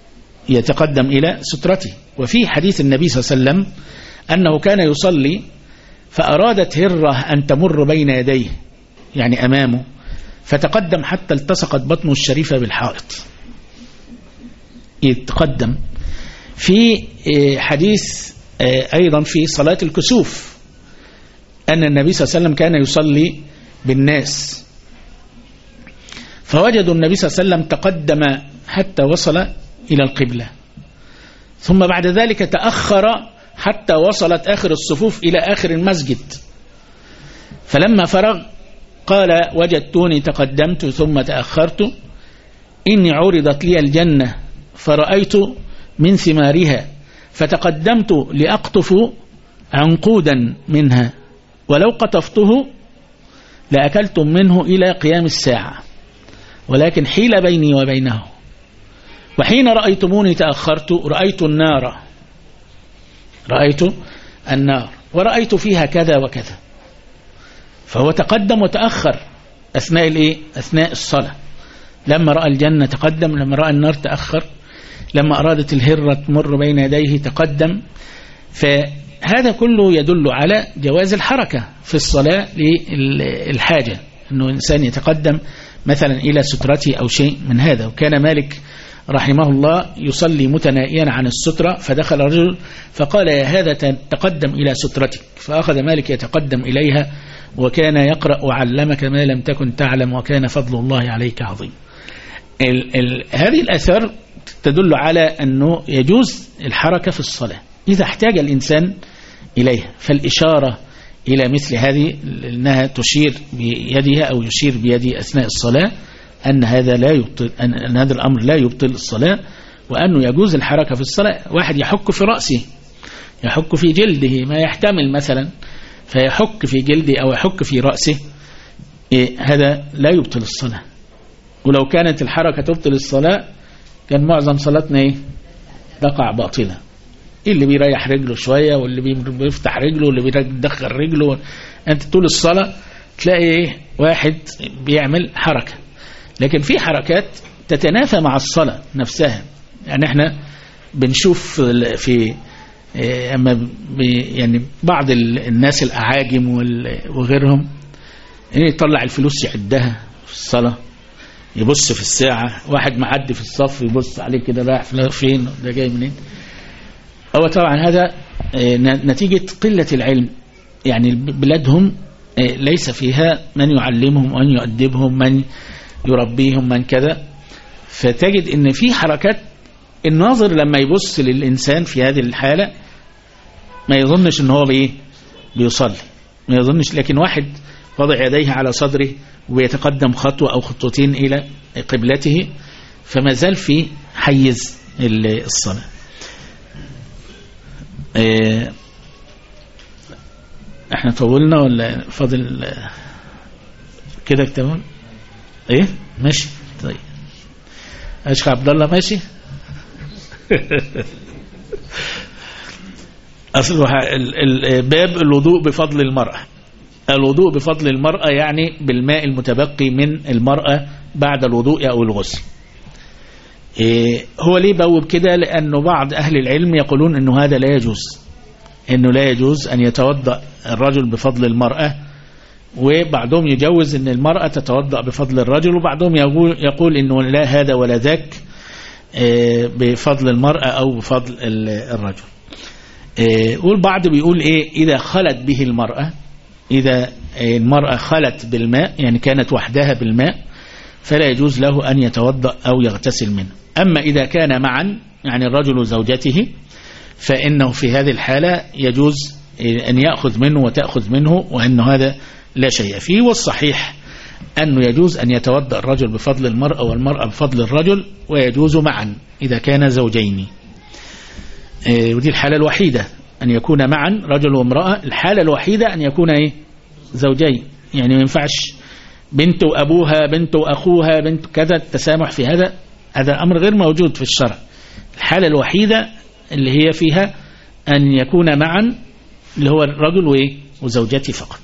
Speaker 2: وفي حديث النبي صلى الله عليه وسلم أنه كان يصلي فأرادت هرة أن تمر بين يديه يعني أمامه، فتقدم حتى التصقت بطنه الشريفة بالحائط، يتقدم. في حديث أيضا في صلاة الكسوف أن النبي صلى الله عليه وسلم كان يصلي بالناس، فوجدوا النبي صلى الله عليه وسلم تقدم حتى وصل إلى القبلة، ثم بعد ذلك تأخر حتى وصلت آخر الصفوف إلى آخر المسجد، فلما فرغ قال وجدتوني تقدمت ثم تأخرت، إني عرضت لي الجنة فرأيت من ثمارها فتقدمت لأقطف عنقودا منها، ولو قطفته لأكلتم منه إلى قيام الساعة، ولكن حيل بيني وبينه، وحين رأيتموني تأخرت رأيت النار ورأيت فيها كذا وكذا. فهو تقدم وتأخر أثناء الصلاة. لما رأى الجنة تقدم، لما رأى النار تأخر، لما أرادت الهرة تمر بين يديه تقدم. فهذا كله يدل على جواز الحركة في الصلاة للحاجة، أنه إنسان يتقدم مثلا إلى سترته أو شيء من هذا. وكان مالك رحمه الله يصلي متنائيا عن السترة، فدخل رجل فقال يا هذا تقدم إلى سترتك، فأخذ مالك يتقدم إليها وكان يقرأ وعلمك ما لم تكن تعلم وكان فضل الله عليك عظيم. هذه الأثر تدل على أنه يجوز الحركة في الصلاة إذا احتاج الإنسان إليها. فالإشارة إلى مثل هذه أنها تشير بيدها أو يشير بيده أثناء الصلاة أن هذا لا يبطل، أن هذا الأمر لا يبطل الصلاة، وأنه يجوز الحركة في الصلاة. واحد يحك في رأسه، يحك في جلده ما يحتمل مثلا، فيحك في جلده أو يحك في رأسه، هذا لا يبطل الصلاة. ولو كانت الحركة تبطل الصلاة كان معظم صلاتنا تقع باطلة. اللي بيريح رجله شوية واللي بيفتح رجله واللي بيدخل رجله، أنت طول الصلاة تلاقي واحد بيعمل حركة. لكن في حركات تتنافى مع الصلاة نفسها. يعني احنا بنشوف في يعني بعض الناس الأعاجم وغيرهم يطلع الفلوس يعدها في الصلاة، يبص في الساعة، واحد معدي في الصف يبص عليه كده رايح فين ده جاي منين. هو طبعا هذا نتيجة قلة العلم، يعني بلادهم ليس فيها من يعلمهم ومن يؤدبهم من يربيهم من كذا. فتجد ان في حركات الناظر لما يبص للإنسان في هذه الحالة ما يظنش ان هو بيصلي، ما يظنش. لكن واحد وضع يديه على صدره ويتقدم خطوة أو خطوتين إلى قبلته فما زال في حيز الصلاة. احنا طولنا ولا فاضل كده تمام؟ ايه ماشي. طيب اشخ عبد الله ماشي. اصل باب الوضوء بفضل المرأة. الوضوء بفضل المرأة يعني بالماء المتبقي من المرأة بعد الوضوء او الغسل. هو ليه بوب كده؟ لانه بعض اهل العلم يقولون انه هذا لا يجوز، انه لا يجوز ان يتوضأ الرجل بفضل المرأة، وبعضهم يجوز ان المرأة تتوضأ بفضل الرجل، وبعضهم يقول انه لا هذا ولا ذاك بفضل المرأة او بفضل الرجل. والبعض بيقول ايه؟ اذا خلت به المرأة، اذا المرأة خلت بالماء يعني كانت وحدها بالماء فلا يجوز له ان يتوضأ او يغتسل منه. اما اذا كان معا يعني الرجل وزوجته فانه في هذه الحالة يجوز ان يأخذ منه وتأخذ منه، وانه هذا لا شيء فيه. والصحيح أنه يجوز أن يتوضأ الرجل بفضل المرأة والمرأة بفضل الرجل، ويجوز معا إذا كان زوجين. ودي الحالة الوحيدة أن يكون معا رجل وامرأة. الحالة الوحيدة أن يكون إيه؟ زوجين. يعني ما ينفعش بنت وأبوها، بنت وأخوها، بنت كذا، التسامح في هذا أمر غير موجود في الشرع. الحالة الوحيدة اللي هي فيها أن يكون معا اللي هو الرجل وإيه؟ وزوجته فقط.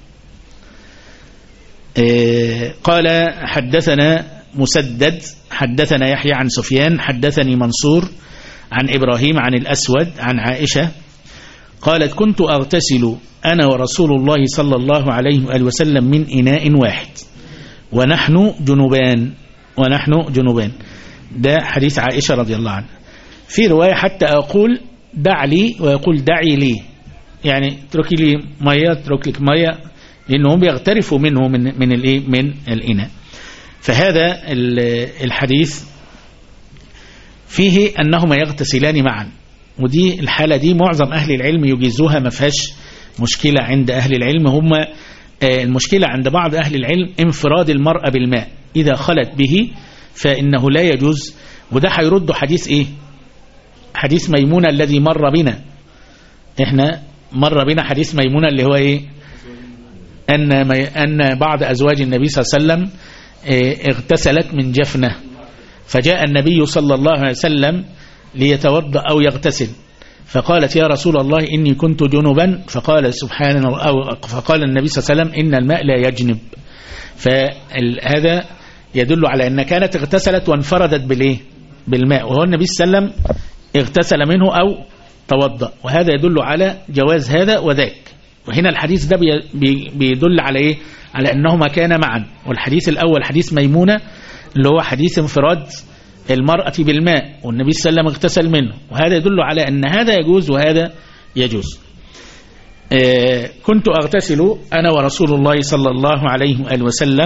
Speaker 2: قال حدثنا مسدد حدثنا يحيى عن سفيان حدثني منصور عن إبراهيم عن الأسود عن عائشة قالت كنت أغتسل أنا ورسول الله صلى الله عليه وآله وسلم من إناء واحد ونحن جنوبان. ده حديث عائشة رضي الله عنها. في رواية حتى أقول دع لي ويقول دعي لي، يعني اتركي لي مية، اترك لك مية، لأنهم يغترفوا منه من الإناء. فهذا الحديث فيه أنهما يغتسلان معا، ودي الحالة دي معظم أهل العلم يجيزوها، ما فيهاش مشكلة عند أهل العلم. هم المشكلة عند بعض أهل العلم انفراد المرأة بالماء، إذا خلت به فإنه لا يجوز. وده هيرد حديث إيه؟ حديث ميمونة الذي مر بنا. إحنا مر بنا حديث ميمونة اللي هو إيه؟ أن بعض أزواج النبي صلى الله عليه وسلم اغتسلت من جفنة، فجاء النبي صلى الله عليه وسلم ليتوضأ أو يغتسل، فقالت يا رسول الله إني كنت جنبا، فقال سبحان الله، أو فقال النبي صلى الله عليه وسلم إن الماء لا يجنب. فهذا يدل على أن كانت اغتسلت وانفردت بالماء، وهو النبي صلى الله عليه وسلم اغتسل منه أو توضأ، وهذا يدل على جواز هذا وذاك. وهنا الحديث ده بيدل على إيه؟ على أنهما كان معا. والحديث الأول حديث ميمونة اللي هو حديث انفراد المرأة بالماء والنبي صلى الله عليه وسلم اغتسل منه، وهذا يدل على أن هذا يجوز وهذا يجوز. كنت أغتسل أنا ورسول الله صلى الله عليه وآله وسلم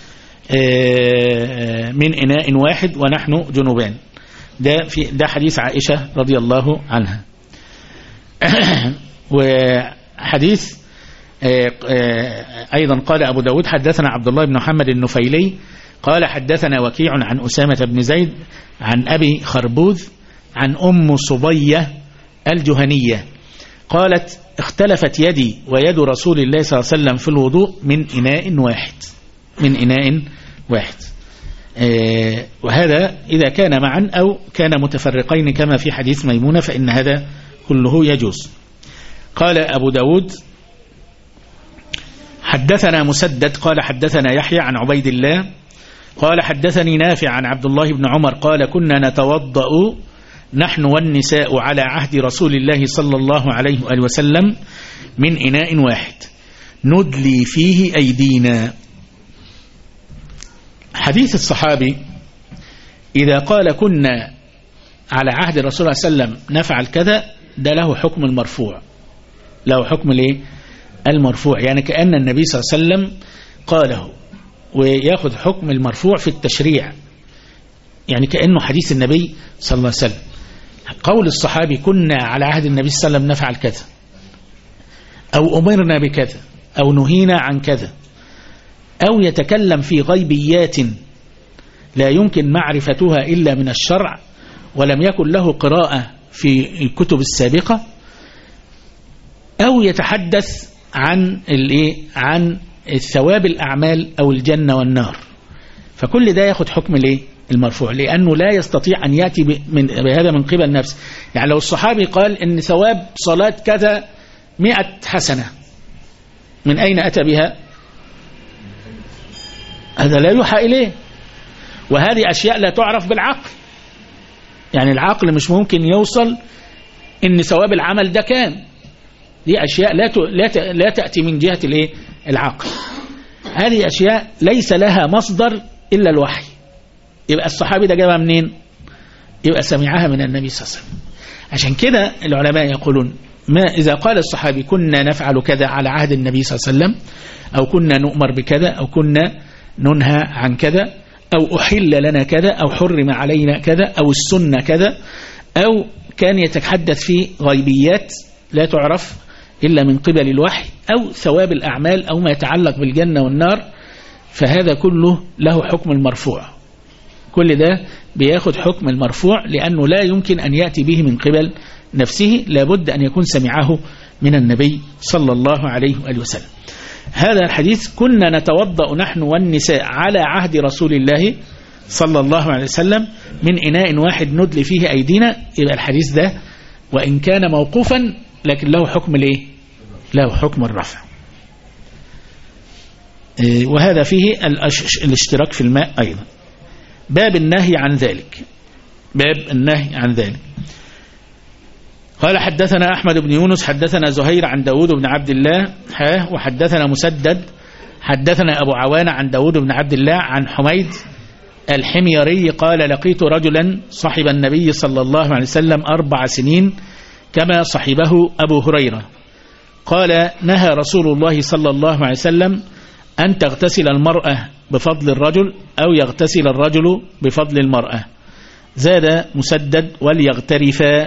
Speaker 2: من إناء واحد ونحن جنوبان. ده حديث عائشة رضي الله عنها. وحديث أيضا قال أبو داود حدثنا عبد الله بن محمد النفيلي قال حدثنا وكيع عن أسامة بن زيد عن أبي خربوذ عن أم صبية الجهنية قالت اختلفت يدي ويد رسول الله صلى الله عليه وسلم في الوضوء من إناء واحد. وهذا إذا كان معا أو كان متفرقين كما في حديث ميمونة فإن هذا كله يجوز. قال أبو داود حدثنا مسدد قال حدثنا يحيى عن عبيد الله قال حدثني نافع عن عبد الله بن عمر قال كنا نتوضأ نحن والنساء على عهد رسول الله صلى الله عليه وآله وسلم من إناء واحد ندلي فيه أيدينا. حديث الصحابي إذا قال كنا على عهد الرسول صلى الله عليه وسلم نفعل كذا، ده له حكم المرفوع، له حكم المرفوع، يعني كأن النبي صلى الله عليه وسلم قاله، ويأخذ حكم المرفوع في التشريع، يعني كأنه حديث النبي صلى الله عليه وسلم. قول الصحابي كنا على عهد النبي صلى الله عليه وسلم نفعل كذا، أو أمرنا بكذا، أو نهينا عن كذا، أو يتكلم في غيبيات لا يمكن معرفتها إلا من الشرع ولم يكن له قراءة في الكتب السابقة، أو يتحدث عن الثواب الأعمال أو الجنة والنار. فكل ده ياخد حكم المرفوع، لأنه لا يستطيع أن يأتي بهذا من قبل نفسه. يعني لو الصحابي قال إن ثواب صلاة كذا 100 حسنة، من أين أتى بها؟ هذا لا يوحى إليه، وهذه أشياء لا تعرف بالعقل. يعني العقل مش ممكن يوصل إن ثواب العمل ده كام. دي أشياء لا تأتي من جهة العقل. هذه أشياء ليس لها مصدر إلا الوحي. يبقى الصحابي ده جابها منين؟ يبقى سمعها من النبي صلى الله عليه وسلم. عشان كده العلماء يقولون ما إذا قال الصحابي كنا نفعل كذا على عهد النبي صلى الله عليه وسلم، أو كنا نؤمر بكذا، أو كنا ننهى عن كذا، أو أحل لنا كذا، أو حرم علينا كذا، أو السنة كذا، أو كان يتحدث في غيبيات لا تعرف إلا من قبل الوحي، أو ثواب الأعمال، أو ما يتعلق بالجنة والنار، فهذا كله له حكم المرفوع. كل ده بياخد حكم المرفوع، لأنه لا يمكن أن يأتي به من قبل نفسه، لابد أن يكون سمعه من النبي صلى الله عليه وآله وسلم. هذا الحديث كنا نتوضأ نحن والنساء على عهد رسول الله صلى الله عليه وسلم من إناء واحد ندلي فيه أيدينا. يبقى الحديث ده وإن كان موقوفا لكن له حكم له حكم الرفع. وهذا فيه الاشتراك في الماء أيضا. باب النهي عن ذلك. قال حدثنا أحمد بن يونس حدثنا زهير عن داود بن عبد الله وحدثنا مسدد حدثنا أبو عوانة عن داود بن عبد الله عن حميد الحميري قال لقيت رجلا صحب النبي صلى الله عليه وسلم 4 سنين كما صحبه أبو هريرة. قال نهى رسول الله صلى الله عليه وسلم أن تغتسل المرأة بفضل الرجل أو يغتسل الرجل بفضل المرأة. زاد مسدد وليغترفا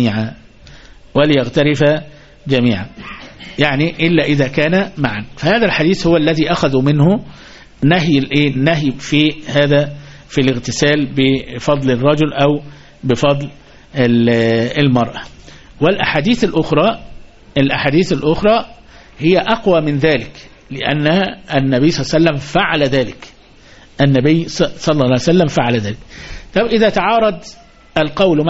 Speaker 2: جميعا يعني إلا إذا كان معا. فهذا الحديث هو الذي أخذوا منه النهي في هذا في الاغتسال بفضل الرجل أو بفضل المرأة. والأحاديث الأخرى هي أقوى من ذلك، لأن النبي صلى الله عليه وسلم فعل ذلك. النبي صلى الله عليه وسلم فعل ذلك. طب إذا تعارض القول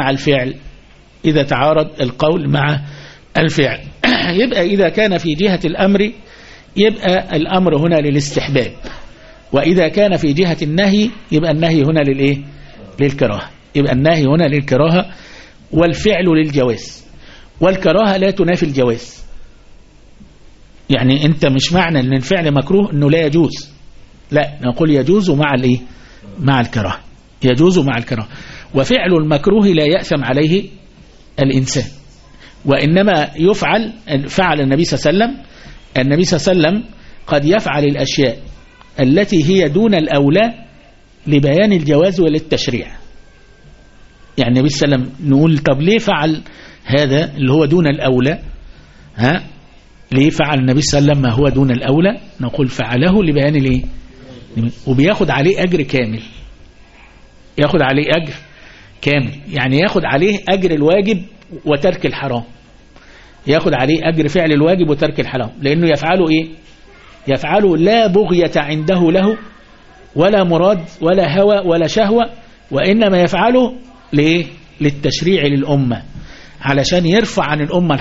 Speaker 2: مع الفعل يبقى إذا كان في جهة الأمر يبقى الأمر هنا للاستحباب، وإذا كان في جهة النهي يبقى النهي هنا للكراهة. يبقى النهي هنا للكراهة والفعل للجواز، والكراهة لا تنافي الجواز. يعني أنت مش معنى أن الفعل مكروه أنه لا يجوز، لا، نقول يجوز مع الكراهة، يجوز مع الكراهة. وفعل المكروه لا يأثم عليه الإنسان، وإنما فعل النبي صلى الله عليه وسلم. النبي صلى الله عليه وسلم قد يفعل الأشياء التي هي دون الأولى لبيان الجواز وللتشريع. يعني النبي صلى الله عليه وسلم نقول طب ليه فعل هذا اللي هو دون الأولى؟ ليه فعل النبي صلى الله عليه وسلم ما هو دون الأولى؟ نقول فعله لبيان وبياخد عليه أجر كامل. ياخد عليه أجر كامل، يعني ياخد عليه أجر الواجب وترك الحرام، ياخد عليه أجر فعل الواجب وترك الحرام، لأنه يفعله يفعله لا بغية عنده له ولا مراد ولا هوى ولا شهوة، وإنما يفعله للتشريع للأمة، علشان يرفع عن الأمة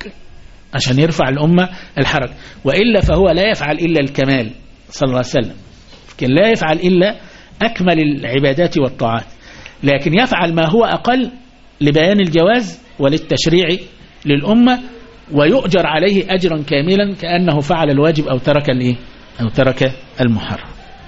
Speaker 2: الحرج، وإلا فهو لا يفعل إلا الكمال صلى الله عليه وسلم، لا يفعل إلا أكمل العبادات والطاعات، لكن يفعل ما هو أقل لبيان الجواز وللتشريع للأمة، ويؤجر عليه أجرا كاملا كأنه فعل الواجب أو ترك المحرم.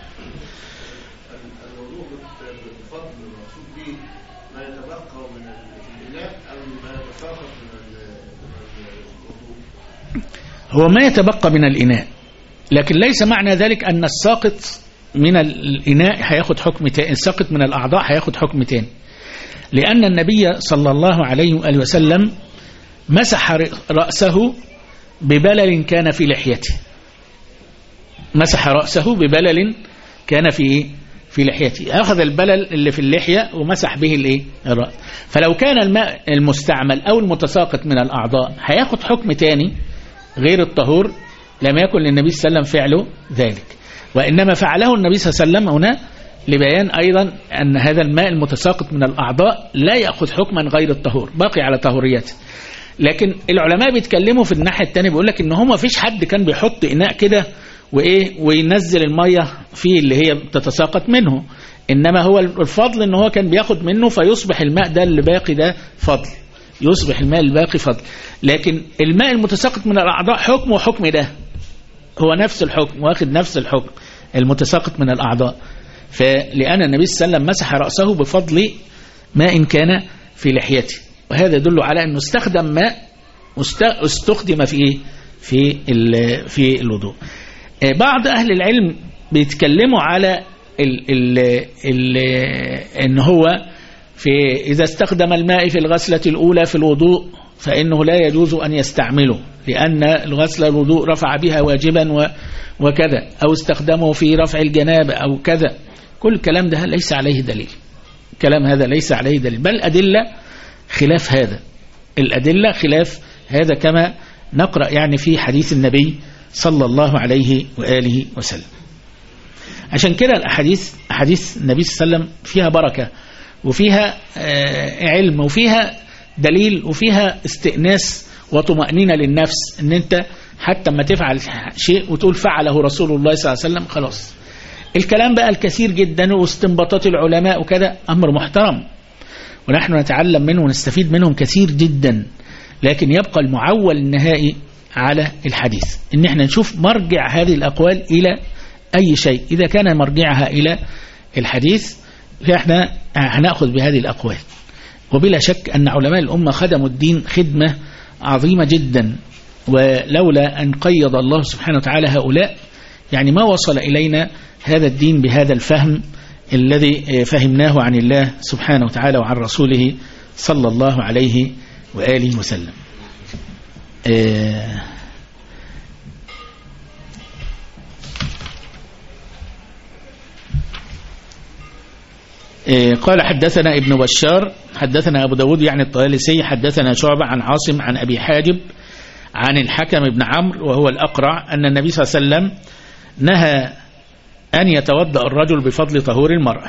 Speaker 2: هو ما يتبقى من الإناء، لكن ليس معنى ذلك أن الساقط من الإناء هياخد حكم تاني، الساقط من الأعضاء هياخد حكم تاني، لأن النبي صلى الله عليه وآله وسلم مسح رأسه ببلل كان في لحيته، مسح رأسه ببلل كان في لحيته، أخذ البلل اللي في اللحية ومسح به الرأس. فلو كان الماء المستعمل أو المتساقط من الأعضاء هياخد حكم تاني غير الطهور، لم يكن للنبي صلى الله عليه وسلم فعله ذلك، وإنما فعله النبي صلى الله عليه وسلم هنا لبيان أيضا أن هذا الماء المتساقط من الأعضاء لا يأخذ حكما غير الطهور، باقي على طهوريته. لكن العلماء بيتكلموا في الناحية الثانية، بيقول لك إن هو ما فيش حد كان بيحط إناء كده وينزل المية فيه اللي هي تتساقط منه، إنما هو الفضل إن هو كان بياخد منه فيصبح الماء ده اللي باقي ده فضل، يصبح الماء الباقي فضل. لكن الماء المتساقط من الأعضاء حكمه حكم ده، هو نفس الحكم، واخد نفس الحكم المتساقط من الأعضاء. فلأن النبي صلى الله عليه وسلم مسح رأسه بفضل ماء كان في لحيته، وهذا يدل على أنه استخدم ماء استخدم في إيه؟ في الوضوء. بعض أهل العلم بيتكلموا على إن هو إذا استخدم الماء في الغسلة الأولى في الوضوء فإنه لا يجوز أن يستعمله، لأن الغسل الوضوء رفع بها واجبا وكذا، أو استخدمه في رفع الجنابة أو كذا. كل الكلام ده ليس عليه دليل، كلام هذا ليس عليه دليل، بل أدلة خلاف هذا، الأدلة خلاف هذا كما نقرأ يعني في حديث النبي صلى الله عليه وآله وسلم. عشان كده أحاديث النبي صلى الله عليه وسلم فيها بركة، وفيها علم، وفيها دليل، وفيها استئناس وطمأنينة للنفس، ان انت حتى ما تفعل شيء وتقول فعله رسول الله صلى الله عليه وسلم خلاص. الكلام بقى الكثير جدا واستنباطات العلماء وكذا أمر محترم، ونحن نتعلم منه ونستفيد منهم كثير جدا، لكن يبقى المعول النهائي على الحديث، ان احنا نشوف مرجع هذه الأقوال إلى أي شيء. إذا كان مرجعها إلى الحديث فإحنا هنأخذ بهذه الأقوال. وبلا شك أن علماء الأمة خدموا الدين خدمة عظيمة جدا، ولولا أن قيض الله سبحانه وتعالى هؤلاء يعني ما وصل إلينا هذا الدين بهذا الفهم الذي فهمناه عن الله سبحانه وتعالى وعن رسوله صلى الله عليه وآله وسلم. قال حدثنا ابن بشار حدثنا أبو داود يعني الطيالسي حدثنا شعبة عن عاصم عن أبي حاجب عن الحكم بن عمرو وهو الأقرع أن النبي صلى الله عليه وسلم نهى أن يتوضأ الرجل بفضل طهور المرأة.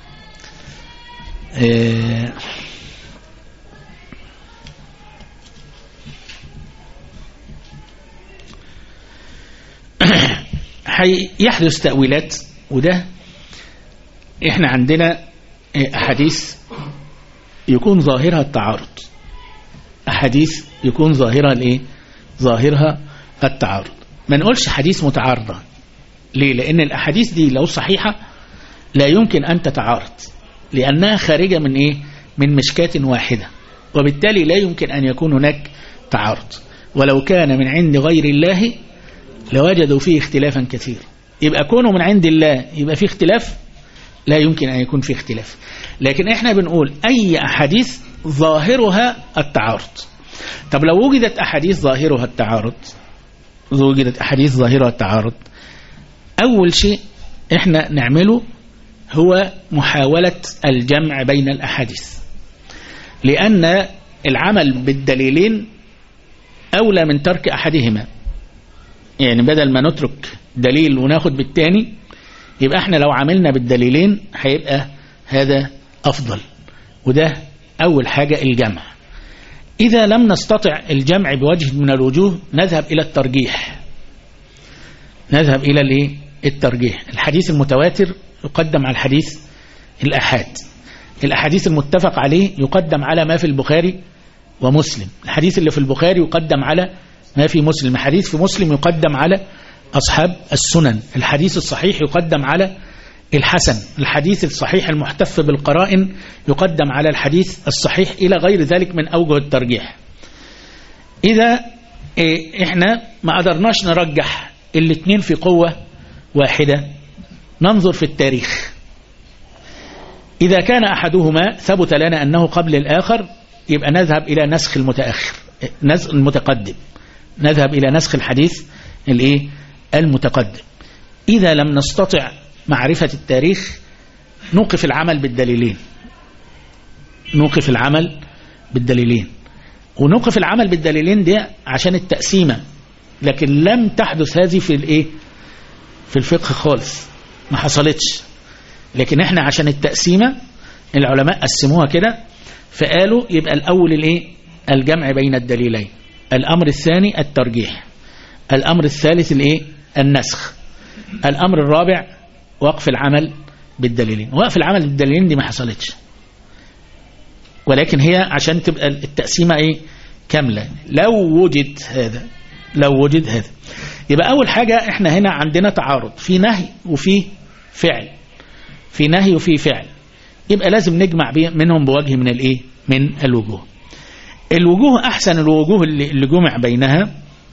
Speaker 2: يحدث تأويلات، وده احنا عندنا أحاديث يكون ظاهرها التعارض، أحاديث يكون ظاهرها الايه؟ ظاهرها التعارض. ما نقولش حديث متعارضة. ليه؟ لأن الأحاديث دي لو صحيحة لا يمكن أن تتعارض، لأنها خارجة من ايه؟ من مشكاة واحدة، وبالتالي لا يمكن أن يكون هناك تعارض. ولو كان من عند غير الله لوجدوا فيه اختلافا كثيرا. يبقى كونه من عند الله يبقى فيه اختلاف؟ لا يمكن أن يكون فيه اختلاف. لكن احنا بنقول أي أحاديث ظاهرها التعارض. طب لو وجدت أحاديث ظاهرها التعارض، أول شيء احنا نعمله هو محاولة الجمع بين الأحاديث، لأن العمل بالدليلين أولى من ترك أحدهما. يعني بدل ما نترك دليل وناخد بالتاني، يبقى احنا لو عملنا بالدليلين هيبقى هذا أفضل. وده أول حاجة الجمع. إذا لم نستطع الجمع بوجه من الوجوه نذهب إلى الترجيح. الترجيح. الحديث المتواتر يقدم على الحديث الأحاد. الأحاديث المتفق عليه يقدم على ما في البخاري ومسلم. الحديث اللي في البخاري يقدم على ما في مسلم. الحديث في مسلم يقدم على أصحاب السنن. الحديث الصحيح يقدم على الحسن. الحديث الصحيح المحتف بالقرائن يقدم على الحديث الصحيح، إلى غير ذلك من أوجه الترجيح. إذا إحنا ما قدرناش نرجح الاثنين في قوة واحدة، ننظر في التاريخ. إذا كان أحدهما ثبت لنا أنه قبل الآخر، يبقى نذهب إلى نسخ المتقدم، نذهب إلى نسخ الحديث المتقدم. إذا لم نستطع معرفة التاريخ نوقف العمل بالدليلين. ونوقف العمل بالدليلين دي عشان التقسيمة. لكن لم تحدث هذه في الايه في الفقه خالص، ما حصلتش. لكن احنا عشان التقسيمة العلماء قسموها كده، فقالوا يبقى الأول الايه الجمع بين الدليلين، الأمر الثاني الترجيح، الأمر الثالث الايه النسخ، الأمر الرابع وقف العمل بالدليلين. وقف العمل بالدليلين دي ما حصلتش، ولكن هي عشان تبقى التقسيمة ايه كاملة. لو وجد هذا يبقى أول حاجة احنا هنا عندنا تعارض في نهي وفي فعل، في نهي وفي فعل، يبقى لازم نجمع منهم بوجه من الايه من الوجوه. الوجوه احسن الوجوه اللي جمع بينها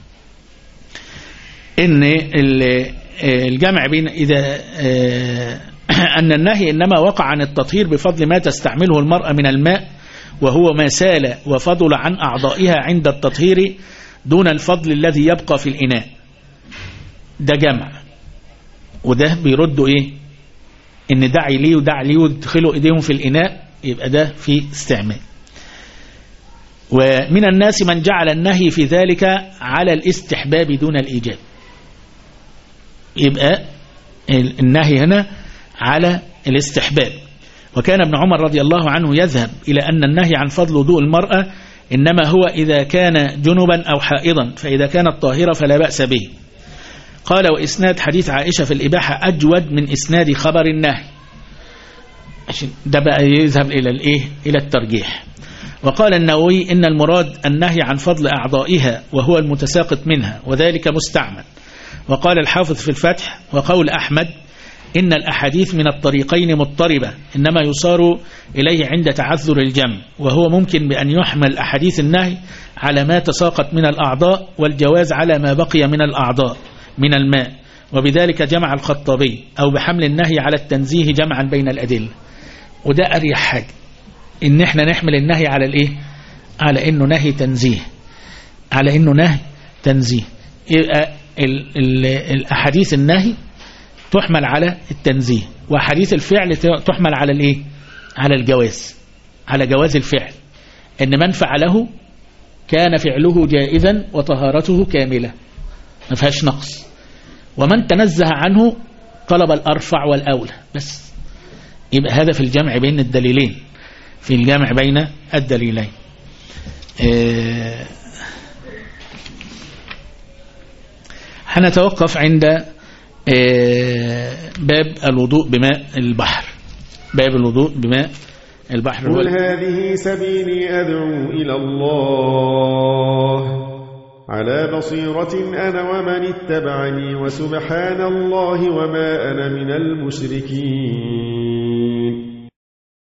Speaker 2: ان الجمع بين اذا ان النهي انما وقع عن التطهير بفضل ما تستعمله المرأة من الماء، وهو ما سال وفضل عن اعضائها عند التطهير دون الفضل الذي يبقى في الإناء. ده جمع، وده بيردوا ايه ان دعي ليه ودع ليه ويدخلوا ايديهم في الإناء، يبقى ده في استعمال. ومن الناس من جعل النهي في ذلك على الاستحباب دون الإيجاب، يبقى النهي هنا على الاستحباب. وكان ابن عمر رضي الله عنه يذهب إلى أن النهي عن فضل وضوء المرأة إنما هو إذا كان جنبا أو حائضا، فإذا كانت طاهرة فلا بأس به. قال وإسناد حديث عائشة في الإباحة أجود من إسناد خبر النهي، ده بقى يذهب إلى الإيه إلى الترجيح. وقال النووي إن المراد النهي عن فضل أعضائها وهو المتساقط منها، وذلك مستعمل. وقال الحافظ في الفتح وقول أحمد إن الأحاديث من الطريقين مضطربة، إنما يصار إليه عند تعذر الجمع، وهو ممكن بأن يحمل أحاديث النهي على ما تساقط من الأعضاء، والجواز على ما بقي من الأعضاء من الماء، وبذلك جمع الخطابي، أو بحمل النهي على التنزيه جمعا بين الأدلة. وده أريح حاجة، إن احنا نحمل النهي على الإيه على إنه نهي تنزيه، على إنه نهي تنزيه. يبقى الأحاديث النهي تحمل على التنزيه، وحديث الفعل تحمل على الايه على الجواز، على جواز الفعل، ان من فعله كان فعله جائزا وطهارته كاملة ما فيهاش نقص، ومن تنزه عنه طلب الأرفع والأولى بس. يبقى هذا في الجمع بين الدليلين، في الجمع بين الدليلين. هنتوقف عند باب الوضوء بماء البحر. باب الوضوء بماء البحر.
Speaker 4: قل هذه سبيلي أدعو إلى الله على بصيرة أنا ومن اتبعني، وسبحان الله وما أنا من المشركين.